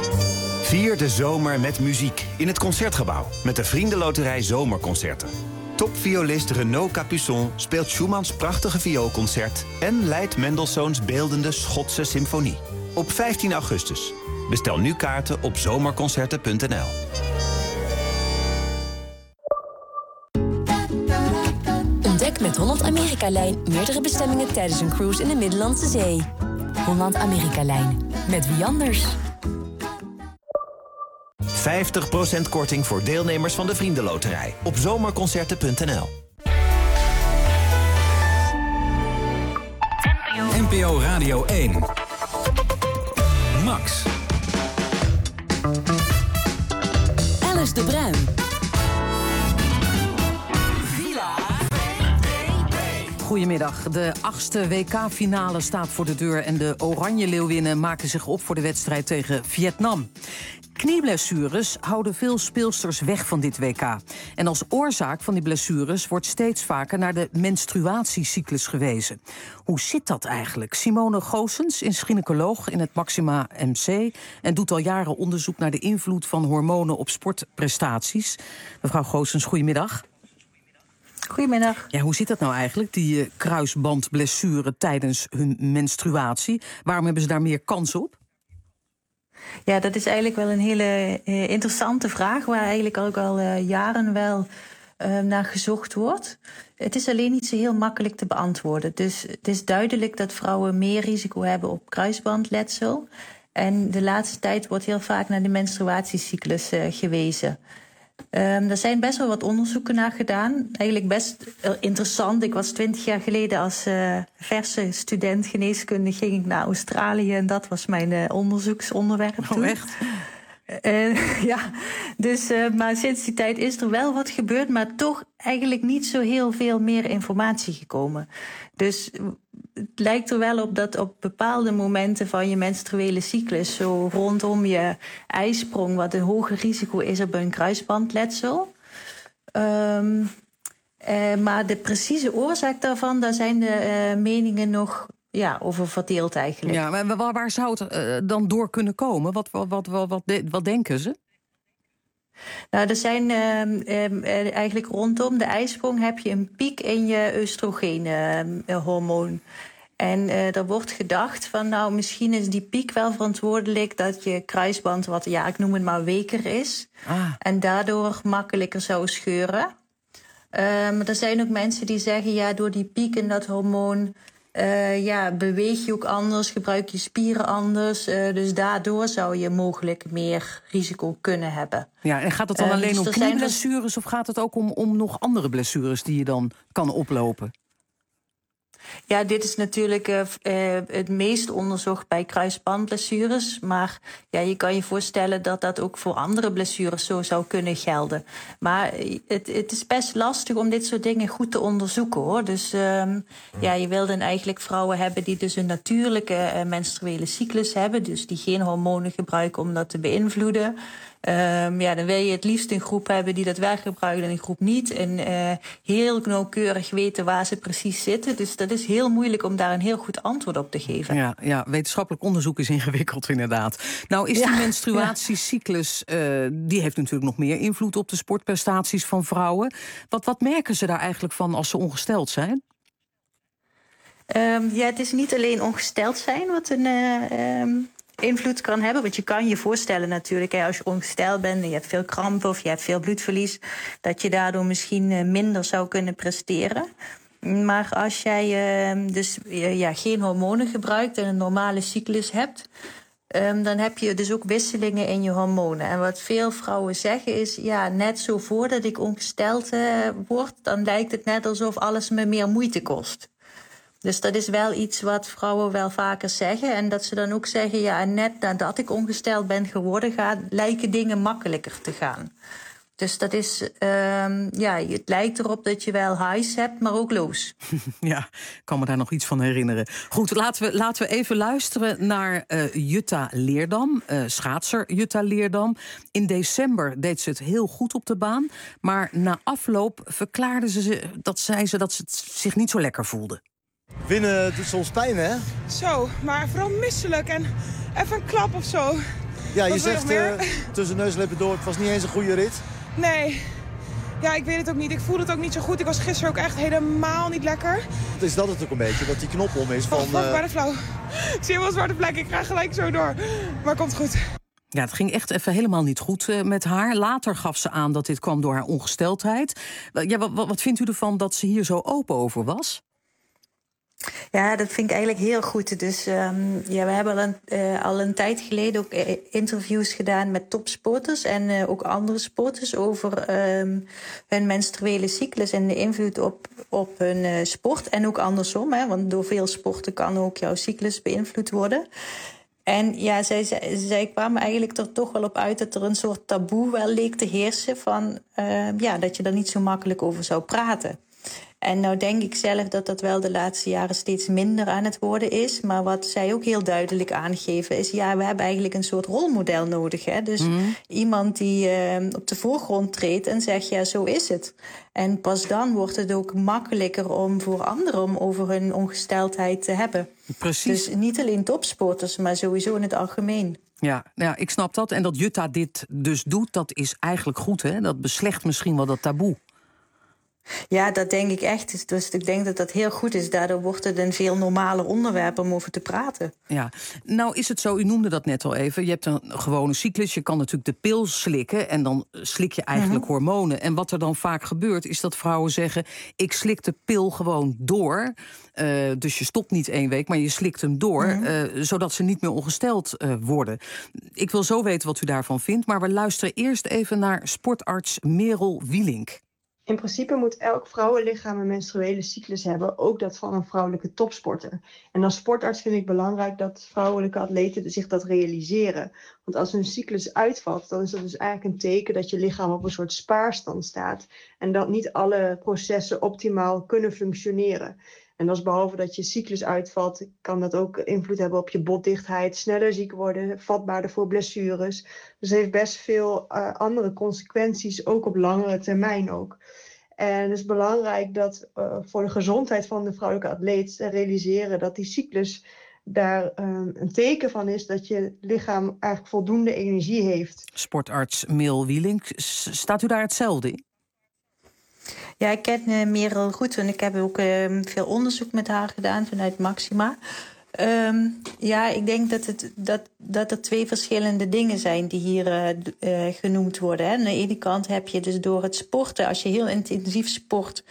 Vier de zomer met muziek in het Concertgebouw met de Vriendenloterij Zomerconcerten. Topviolist Renaud Capuçon speelt Schumanns prachtige vioolconcert en leidt Mendelssohns beeldende Schotse symfonie. Op 15 augustus. Bestel nu kaarten op zomerconcerten.nl. Ontdek met Holland-Amerika-lijn meerdere bestemmingen tijdens een cruise in de Middellandse Zee. Holland-Amerika-lijn. Met wie anders? 50% korting voor deelnemers van de Vriendenloterij. Op zomerconcerten.nl. NPO Radio 1. Max. Alice de Bruin. Goedemiddag. De 8e WK-finale staat voor de deur en de Oranje Leeuwinnen maken zich op voor de wedstrijd tegen Vietnam. Knieblessures houden veel speelsters weg van dit WK. En als oorzaak van die blessures wordt steeds vaker naar de menstruatiecyclus gewezen. Hoe zit dat eigenlijk? Simone Goossens is gynaecoloog in het Maxima MC en doet al jaren onderzoek naar de invloed van hormonen op sportprestaties. Mevrouw Goossens, goedemiddag. Goedemiddag. Ja, hoe zit dat nou eigenlijk, die kruisbandblessure tijdens hun menstruatie? Waarom hebben ze daar meer kans op? Ja, dat is eigenlijk wel een hele interessante vraag, waar eigenlijk ook al jaren wel naar gezocht wordt. Het is alleen niet zo heel makkelijk te beantwoorden. Dus het is duidelijk dat vrouwen meer risico hebben op kruisbandletsel. En de laatste tijd wordt heel vaak naar de menstruatiecyclus gewezen. Er zijn best wel wat onderzoeken naar gedaan. Eigenlijk best interessant. Ik was 20 jaar geleden als verse student geneeskunde ging ik naar Australië en dat was mijn onderzoeksonderwerp toen. Oh, echt? Ja, dus, maar sinds die tijd is er wel wat gebeurd, maar toch eigenlijk niet zo heel veel meer informatie gekomen. Dus het lijkt er wel op dat op bepaalde momenten van je menstruele cyclus, zo rondom je ijsprong, wat een hoger risico is op een kruisbandletsel. Maar de precieze oorzaak daarvan, daar zijn de meningen nog over verdeeld eigenlijk. Ja, maar waar zou het dan door kunnen komen? Wat denken ze? Nou, er zijn eigenlijk rondom de ijsprong heb je een piek in je oestrogeenhormoon. En er wordt gedacht van, nou, misschien is die piek wel verantwoordelijk dat je kruisband wat, ik noem het maar, weker is. En daardoor makkelijker zou scheuren. Maar er zijn ook mensen die zeggen, door die piek in dat hormoon beweeg je ook anders, gebruik je spieren anders. Dus daardoor zou je mogelijk meer risico kunnen hebben. Ja, en gaat het dan alleen om knieblessures of gaat het ook om nog andere blessures die je dan kan oplopen? Ja, dit is natuurlijk het meest onderzocht bij kruisbandblessures. Maar je kan je voorstellen dat dat ook voor andere blessures zo zou kunnen gelden. Maar het is best lastig om dit soort dingen goed te onderzoeken, hoor. Dus je wil dan eigenlijk vrouwen hebben die dus een natuurlijke menstruele cyclus hebben. Dus die geen hormonen gebruiken om dat te beïnvloeden. Dan wil je het liefst een groep hebben die dat wel gebruikt en een groep niet. En heel nauwkeurig weten waar ze precies zitten. Dus dat is heel moeilijk om daar een heel goed antwoord op te geven. Ja, wetenschappelijk onderzoek is ingewikkeld inderdaad. Nou is die menstruatiecyclus, die heeft natuurlijk nog meer invloed op de sportprestaties van vrouwen. Wat merken ze daar eigenlijk van als ze ongesteld zijn? Het is niet alleen ongesteld zijn wat een invloed kan hebben. Want je kan je voorstellen natuurlijk, als je ongesteld bent en je hebt veel krampen of je hebt veel bloedverlies, dat je daardoor misschien minder zou kunnen presteren. Maar als jij geen hormonen gebruikt en een normale cyclus hebt, dan heb je dus ook wisselingen in je hormonen. En wat veel vrouwen zeggen is, net zo voordat ik ongesteld word, dan lijkt het net alsof alles me meer moeite kost. Dus dat is wel iets wat vrouwen wel vaker zeggen. En dat ze dan ook zeggen, en net nadat ik ongesteld ben geworden, lijken dingen makkelijker te gaan. Dus dat is, het lijkt erop dat je wel highs hebt, maar ook lows. Ja, ik kan me daar nog iets van herinneren. Goed, laten we even luisteren naar Jutta Leerdam, schaatser Jutta Leerdam. In december deed ze het heel goed op de baan. Maar na afloop verklaarde zei ze dat ze het zich niet zo lekker voelde. Winnen doet soms pijn, hè? Zo, maar vooral misselijk en even een klap of zo. Ja, je zegt tussen neus en lippen door, het was niet eens een goede rit. Nee. Ja, ik weet het ook niet. Ik voelde het ook niet zo goed. Ik was gisteren ook echt helemaal niet lekker. Is dat het ook een beetje, dat die knop om is van... Bij de flauw. Ik zie wel een zwarte plek, ik ga gelijk zo door. Maar komt goed. Ja, het ging echt even helemaal niet goed met haar. Later gaf ze aan dat dit kwam door haar ongesteldheid. Ja, wat vindt u ervan dat ze hier zo open over was? Ja, dat vind ik eigenlijk heel goed. Dus we hebben al een tijd geleden ook interviews gedaan met topsporters en ook andere sporters over hun menstruele cyclus en de invloed op hun sport. En ook andersom, hè, want door veel sporten kan ook jouw cyclus beïnvloed worden. En ja, zij kwamen eigenlijk er toch wel op uit dat er een soort taboe wel leek te heersen van dat je er niet zo makkelijk over zou praten. En nou denk ik zelf dat dat wel de laatste jaren steeds minder aan het worden is. Maar wat zij ook heel duidelijk aangeven is... ja, we hebben eigenlijk een soort rolmodel nodig. Hè? Dus iemand die op de voorgrond treedt en zegt, ja, zo is het. En pas dan wordt het ook makkelijker om voor anderen... om over hun ongesteldheid te hebben. Precies. Dus niet alleen topsporters, maar sowieso in het algemeen. Ja, ik snap dat. En dat Jutta dit dus doet, dat is eigenlijk goed, hè? Dat beslecht misschien wel dat taboe. Ja, dat denk ik echt. Dus ik denk dat dat heel goed is. Daardoor wordt het een veel normaler onderwerp om over te praten. Ja, nou is het zo, u noemde dat net al even. Je hebt een gewone cyclus, je kan natuurlijk de pil slikken... en dan slik je eigenlijk hormonen. En wat er dan vaak gebeurt, is dat vrouwen zeggen... ik slik de pil gewoon door. Dus je stopt niet 1 week, maar je slikt hem door... zodat ze niet meer ongesteld worden. Ik wil zo weten wat u daarvan vindt... maar we luisteren eerst even naar sportarts Merel Wielink. In principe moet elk vrouwenlichaam een menstruele cyclus hebben, ook dat van een vrouwelijke topsporter. En als sportarts vind ik belangrijk dat vrouwelijke atleten zich dat realiseren. Want als hun cyclus uitvalt, dan is dat dus eigenlijk een teken dat je lichaam op een soort spaarstand staat. En dat niet alle processen optimaal kunnen functioneren. En dat is behalve dat je cyclus uitvalt, kan dat ook invloed hebben op je botdichtheid, sneller ziek worden, vatbaarder voor blessures. Dus het heeft best veel andere consequenties, ook op langere termijn ook. En het is belangrijk dat voor de gezondheid van de vrouwelijke atleet te realiseren dat die cyclus daar een teken van is dat je lichaam eigenlijk voldoende energie heeft. Sportarts Merel Wielink, staat u daar hetzelfde in? Ja, ik ken Merel goed en ik heb ook veel onderzoek met haar gedaan vanuit Maxima. Ik denk dat er 2 verschillende dingen zijn die hier genoemd worden. Hè. Aan de ene kant heb je dus door het sporten, als je heel intensief sport...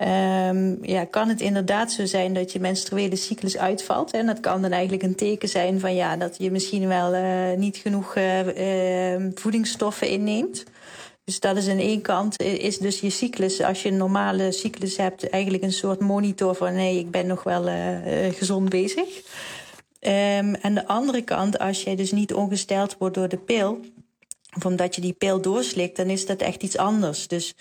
kan het inderdaad zo zijn dat je menstruele cyclus uitvalt. En dat kan dan eigenlijk een teken zijn van dat je misschien wel niet genoeg voedingsstoffen inneemt. Dus dat is aan de ene kant, is dus je cyclus, als je een normale cyclus hebt, eigenlijk een soort monitor van nee, ik ben nog wel gezond bezig. Aan de andere kant, als jij dus niet ongesteld wordt door de pil, of omdat je die pil doorslikt, dan is dat echt iets anders. Dus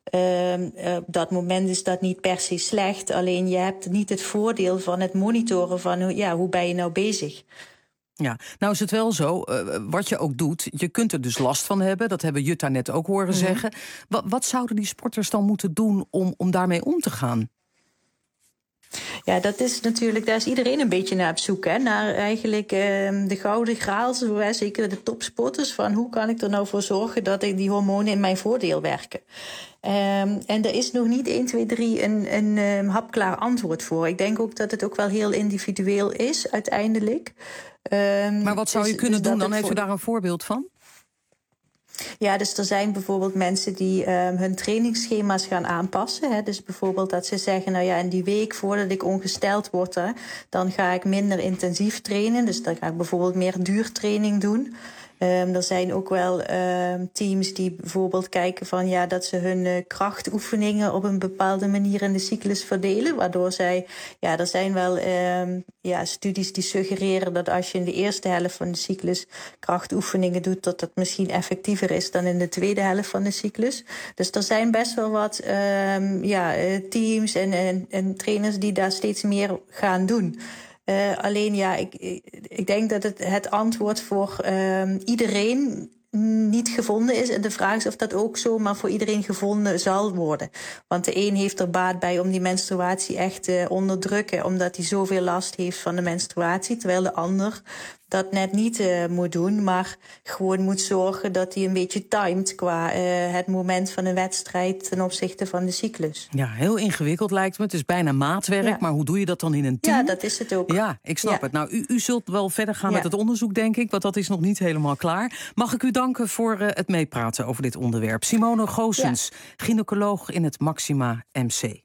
op dat moment is dat niet per se slecht, alleen je hebt niet het voordeel van het monitoren van hoe ben je nou bezig. Ja, nou is het wel zo, wat je ook doet, je kunt er dus last van hebben. Dat hebben Jutta net ook horen zeggen. Wat zouden die sporters dan moeten doen om daarmee om te gaan? Ja, dat is natuurlijk, daar is iedereen een beetje naar op zoek. Hè? Naar eigenlijk de gouden graal, zeker de topsporters. Van hoe kan ik er nou voor zorgen dat die hormonen in mijn voordeel werken? En er is nog niet 1, 2, 3 een hapklaar antwoord voor. Ik denk ook dat het ook wel heel individueel is uiteindelijk. Maar wat zou je kunnen doen? Dan heeft u daar een voorbeeld van? Ja, dus er zijn bijvoorbeeld mensen die hun trainingsschema's gaan aanpassen. Hè. Dus bijvoorbeeld dat ze zeggen, in die week voordat ik ongesteld word, dan ga ik minder intensief trainen. Dus dan ga ik bijvoorbeeld meer duurtraining doen. Er zijn ook wel teams die bijvoorbeeld kijken van dat ze hun krachtoefeningen op een bepaalde manier in de cyclus verdelen. Waardoor zij, er zijn wel studies die suggereren dat als je in de eerste helft van de cyclus krachtoefeningen doet, dat misschien effectiever is dan in de tweede helft van de cyclus. Dus er zijn best wel wat teams en trainers die daar steeds meer gaan doen. Alleen ik denk dat het antwoord voor iedereen niet gevonden is. En de vraag is of dat ook zomaar voor iedereen gevonden zal worden. Want de een heeft er baat bij om die menstruatie echt onderdrukken, omdat hij zoveel last heeft van de menstruatie. Terwijl de ander dat net niet moet doen, maar gewoon moet zorgen dat hij een beetje timed qua het moment van een wedstrijd ten opzichte van de cyclus. Ja, heel ingewikkeld lijkt me. Het is bijna maatwerk, maar hoe doe je dat dan in een team? Ja, dat is het ook. Ja, ik snap het. Nou, u zult wel verder gaan met het onderzoek, denk ik, want dat is nog niet helemaal klaar. Mag ik u danken voor het meepraten over dit onderwerp. Simone Goossens, gynaecoloog in het Maxima MC.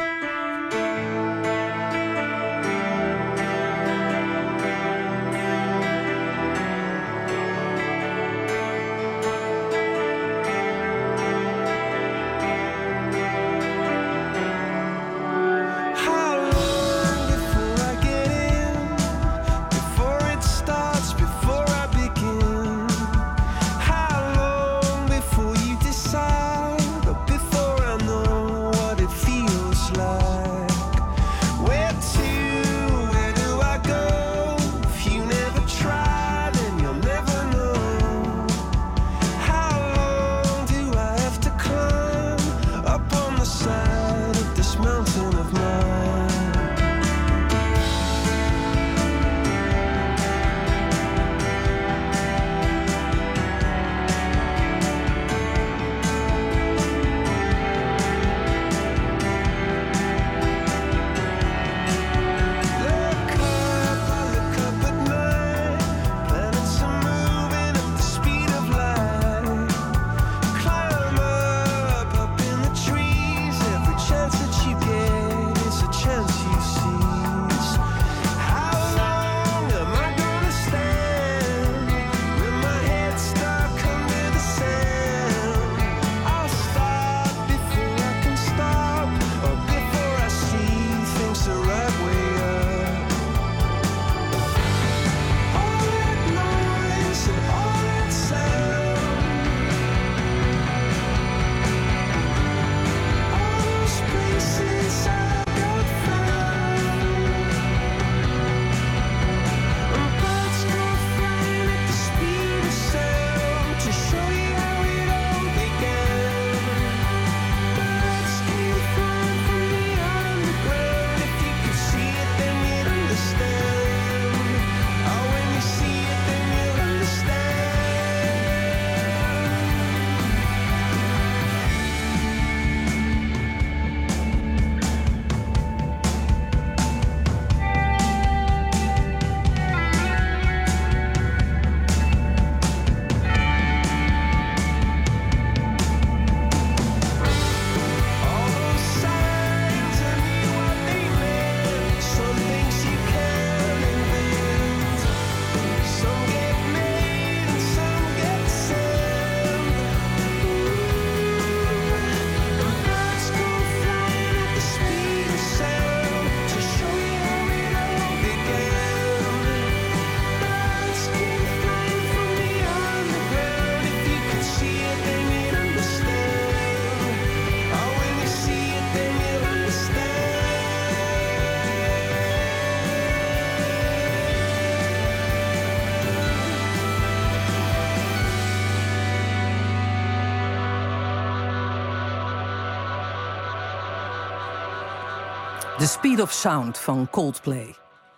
The Speed of Sound van Coldplay.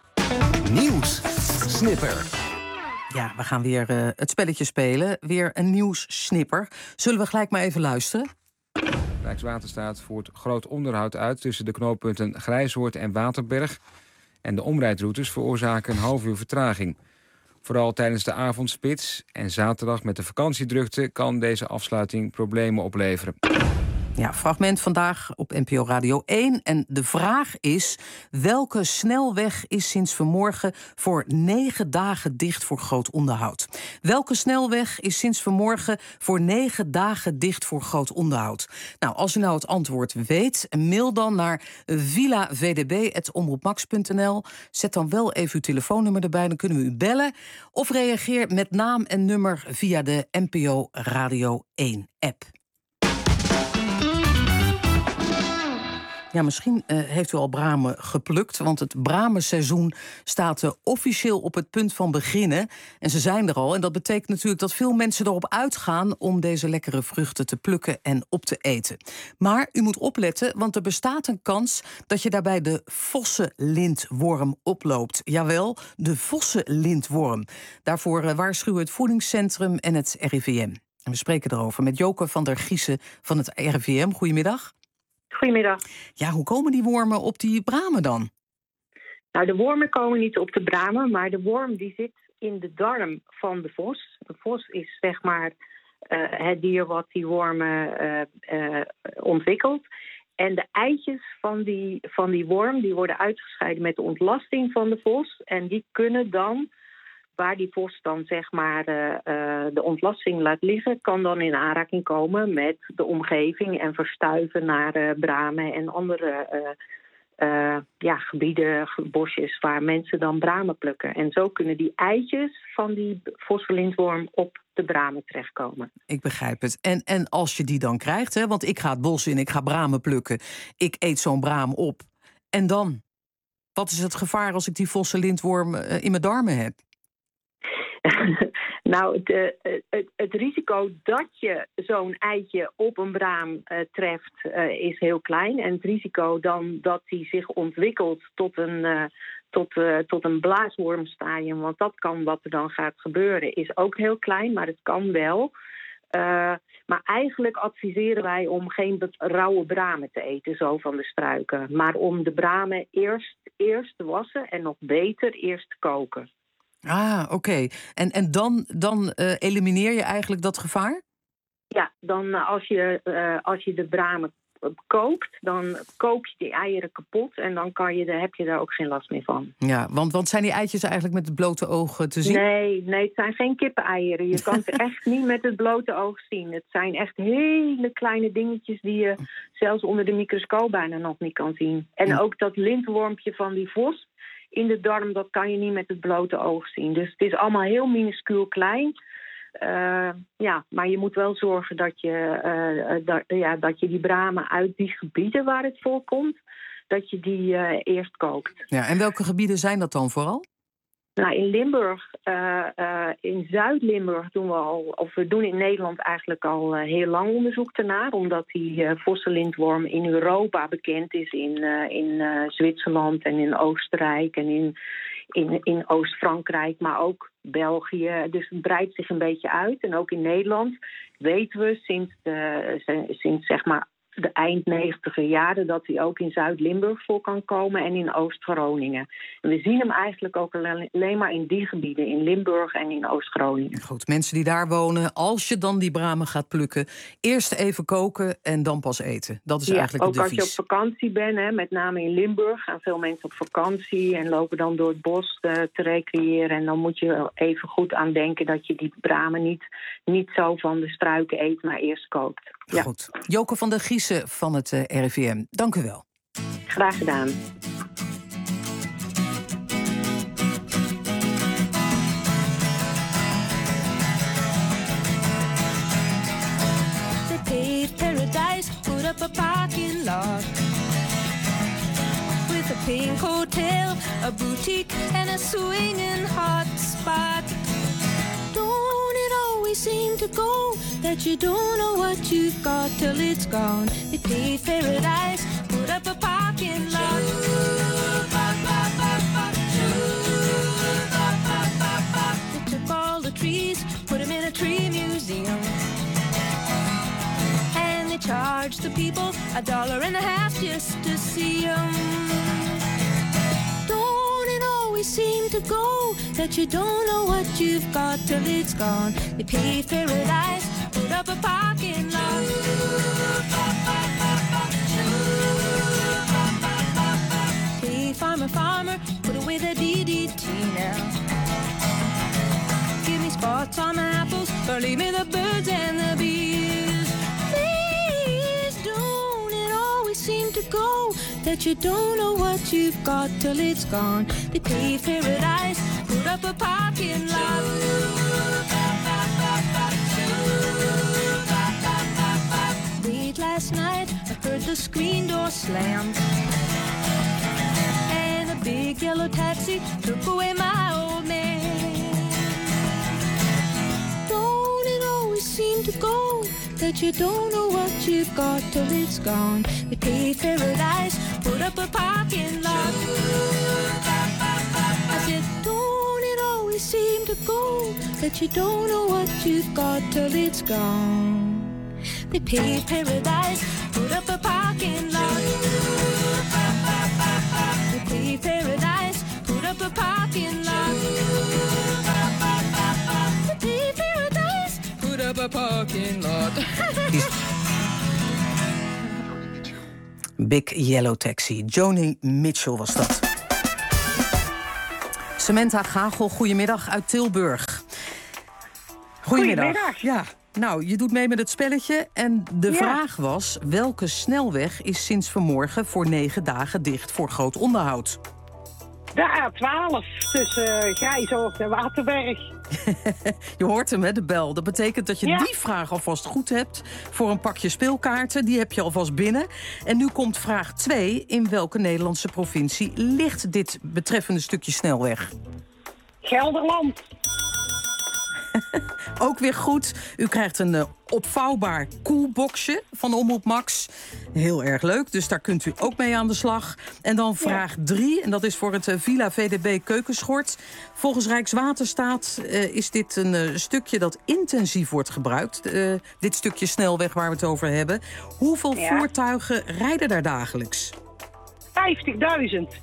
Nieuws Snipper. Ja, we gaan weer het spelletje spelen. Weer een nieuwssnipper. Zullen we gelijk maar even luisteren? Rijkswaterstaat voert groot onderhoud uit tussen de knooppunten Grijshoort en Waterberg. En de omrijdroutes veroorzaken een half uur vertraging. Vooral tijdens de avondspits en zaterdag met de vakantiedrukte kan deze afsluiting problemen opleveren. Ja, fragment vandaag op NPO Radio 1. En de vraag is: welke snelweg is sinds vanmorgen voor 9 dagen dicht voor groot onderhoud? Welke snelweg is sinds vanmorgen voor 9 dagen dicht voor groot onderhoud? Nou, als u nou het antwoord weet, mail dan naar villavdb@omroepmax.nl. Zet dan wel even uw telefoonnummer erbij, dan kunnen we u bellen. Of reageer met naam en nummer via de NPO Radio 1-app. Ja, misschien heeft u al bramen geplukt, want het bramenseizoen staat officieel op het punt van beginnen. En ze zijn er al. En dat betekent natuurlijk dat veel mensen erop uitgaan om deze lekkere vruchten te plukken en op te eten. Maar u moet opletten, want er bestaat een kans dat je daarbij de vossenlintworm oploopt. Jawel, de vossenlintworm. Daarvoor waarschuwen het Voedingscentrum en het RIVM. En we spreken erover met Joke van der Giezen van het RIVM. Goedemiddag. Goedemiddag. Ja, hoe komen die wormen op die bramen dan? Nou, de wormen komen niet op de bramen, maar de worm die zit in de darm van de vos. De vos is zeg maar het dier wat die wormen ontwikkelt. En de eitjes van die worm die worden uitgescheiden met de ontlasting van de vos. En die kunnen dan, waar die vos dan zeg maar de ontlasting laat liggen, kan dan in aanraking komen met de omgeving en verstuiven naar bramen en andere gebieden, bosjes waar mensen dan bramen plukken. En zo kunnen die eitjes van die vossenlintworm op de bramen terechtkomen. Ik begrijp het. En als je die dan krijgt, hè, want ik ga het bos in, ik ga bramen plukken, ik eet zo'n braam op. En dan? Wat is het gevaar als ik die vossenlintworm in mijn darmen heb? Nou, het risico dat je zo'n eitje op een braam treft is heel klein. En het risico dan dat die zich ontwikkelt tot een blaaswormstadium, want dat kan wat er dan gaat gebeuren, is ook heel klein, maar het kan wel. Maar eigenlijk adviseren wij om geen rauwe bramen te eten, zo van de struiken. Maar om de bramen eerst te wassen en nog beter eerst te koken. Ah, oké. En dan elimineer je eigenlijk dat gevaar? Ja, dan als je de bramen kookt, dan kook je die eieren kapot en dan heb je daar ook geen last meer van. Ja, want zijn die eitjes eigenlijk met het blote oog te zien? Nee, het zijn geen kippeneieren. Je kan ze echt niet met het blote oog zien. Het zijn echt hele kleine dingetjes die je zelfs onder de microscoop bijna nog niet kan zien. En ook dat lintwormpje van die vos in de darm, dat kan je niet met het blote oog zien. Dus het is allemaal heel minuscuul klein. Maar je moet wel zorgen dat je die bramen uit die gebieden waar het voorkomt, dat je die eerst kookt. Ja, en welke gebieden zijn dat dan vooral? Nou, in Limburg, in Zuid-Limburg we doen in Nederland eigenlijk al heel lang onderzoek ernaar, omdat die vossenlintworm in Europa bekend is, in Zwitserland en in Oostenrijk en in Oost-Frankrijk, maar ook België. Dus het breidt zich een beetje uit. En ook in Nederland weten we sinds zeg maar de eind 90e jaren dat hij ook in Zuid-Limburg voor kan komen en in Oost-Groningen. En we zien hem eigenlijk ook alleen maar in die gebieden, in Limburg en in Oost-Groningen. Goed, mensen die daar wonen, als je dan die bramen gaat plukken, eerst even koken en dan pas eten. Dat is eigenlijk het devies. Ook als je op vakantie bent, met name in Limburg, gaan veel mensen op vakantie en lopen dan door het bos te recreëren. En dan moet je even goed aan denken dat je die bramen niet zo van de struiken eet, maar eerst kookt. Ja. Goed. Joke van der Giezen van het RIVM, dank u wel. Graag gedaan. They paved paradise, put up a parking lot with a pink hotel, a boutique and a swinging hot spot. Don't it always seem to go that you don't know what you've got till it's gone? They paved paradise, put up a parking lot. They took all the trees, put them in a tree museum, and they charged the people $1.50 just to see them. Don't it always seem to go that you don't know what you've got till it's gone? They paved paradise, put up a parking lot. Hey, farmer, farmer, put away the DDT now. Give me spots on my apples, or leave me the birds and the bees. Please don't it always seem to go that you don't know what you've got till it's gone? They paved paradise, put up a parking lot. Late last night, I heard the screen door slam. yellow taxi took away my old man. Don't it always seem to go that you don't know what you've got till it's gone? They paved paradise, put up a parking lot. I said, don't it always seem to go that you don't know what you've got till it's gone? They paved paradise, put up a parking lot. They paved paradise, put up a parking lot. They paved paradise, put up a parking lot. Big Yellow Taxi. Joni Mitchell was dat. Samantha Gagel, goedemiddag uit Tilburg. Goedemiddag. Ja, nou, je doet mee met het spelletje. En de vraag was, welke snelweg is sinds vanmorgen voor 9 dagen dicht voor groot onderhoud? De A12 tussen Grijzoord en Waterberg. Je hoort hem, hè, de bel. Dat betekent dat je die vraag alvast goed hebt voor een pakje speelkaarten. Die heb je alvast binnen. En nu komt vraag 2. In welke Nederlandse provincie ligt dit betreffende stukje snelweg? Gelderland. Ook weer goed. U krijgt een opvouwbaar koelboxje van Omroep Max. Heel erg leuk, dus daar kunt u ook mee aan de slag. En dan vraag 3, en dat is voor het Villa VDB keukenschort. Volgens Rijkswaterstaat is dit een stukje dat intensief wordt gebruikt. Dit stukje snelweg waar we het over hebben. Hoeveel voertuigen rijden daar dagelijks? 50.000.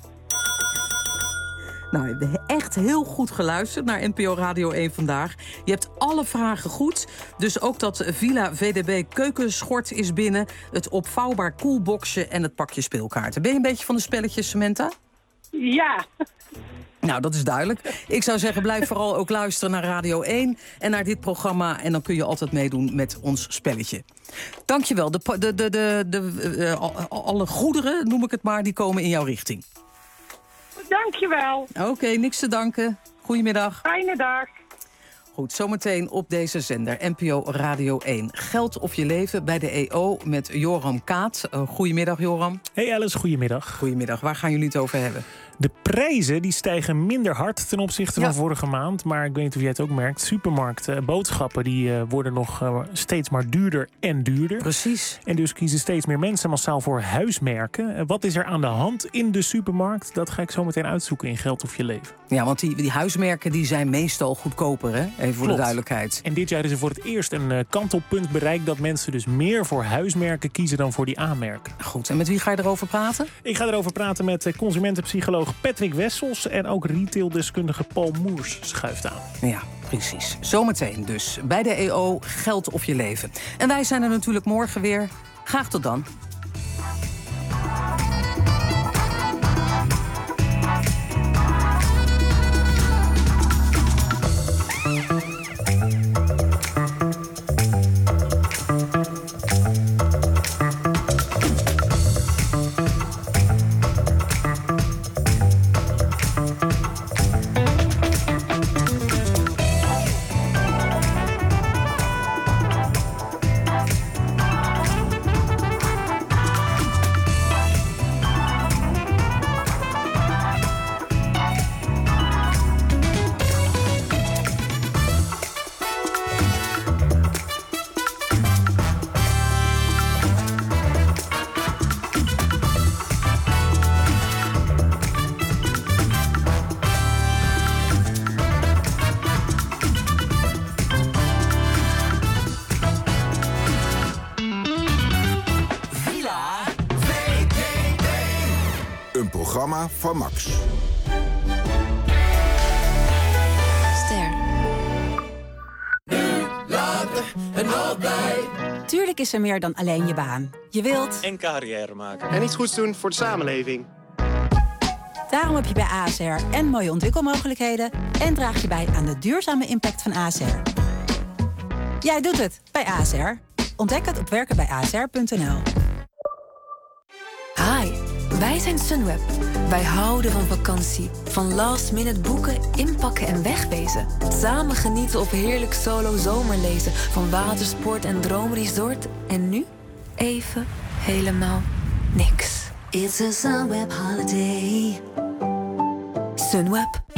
Nou, je hebt echt heel goed geluisterd naar NPO Radio 1 vandaag. Je hebt alle vragen goed. Dus ook dat Villa VDB keukenschort is binnen. Het opvouwbaar koelboxje en het pakje speelkaarten. Ben je een beetje van de spelletjes, Samantha? Ja. Nou, dat is duidelijk. Ik zou zeggen, blijf vooral ook luisteren naar Radio 1 en naar dit programma. En dan kun je altijd meedoen met ons spelletje. Dankjewel. Alle goederen, noem ik het maar, die komen in jouw richting. Dankjewel. Oké, niks te danken. Goedemiddag. Fijne dag. Goed, zometeen op deze zender, NPO Radio 1. Geld of je leven bij de EO met Joram Kaat. Goedemiddag, Joram. Hey Alice, goedemiddag. Goedemiddag, waar gaan jullie het over hebben? De prijzen die stijgen minder hard ten opzichte van vorige maand. Maar ik weet niet of jij het ook merkt. Supermarkten, boodschappen die worden nog steeds maar duurder en duurder. Precies. En dus kiezen steeds meer mensen massaal voor huismerken. Wat is er aan de hand in de supermarkt? Dat ga ik zo meteen uitzoeken in Geld of je leven. Ja, want die huismerken die zijn meestal goedkoper, hè? Even voor de duidelijkheid. En dit jaar is er voor het eerst een kantelpunt bereikt dat mensen dus meer voor huismerken kiezen dan voor die A-merken. Goed, en met wie ga je erover praten? Ik ga erover praten met consumentenpsycholoog Patrick Wessels en ook retaildeskundige Paul Moers schuift aan. Ja, precies. Zometeen dus bij de EO Geld of je leven. En wij zijn er natuurlijk morgen weer. Graag tot dan. Van Max. Ster. Later en altijd. Tuurlijk is er meer dan alleen je baan. Je wilt... En carrière maken. En iets goeds doen voor de samenleving. Daarom heb je bij ASR en mooie ontwikkelmogelijkheden... en draag je bij aan de duurzame impact van ASR. Jij doet het bij ASR. Ontdek het op werkenbijasr.nl. Hi, wij zijn Sunweb. Wij houden van vakantie. Van last minute boeken, inpakken en wegwezen. Samen genieten of heerlijk solo zomerlezen. Van watersport en droomresort. En nu even helemaal niks. It's a Sunweb holiday. Sunweb.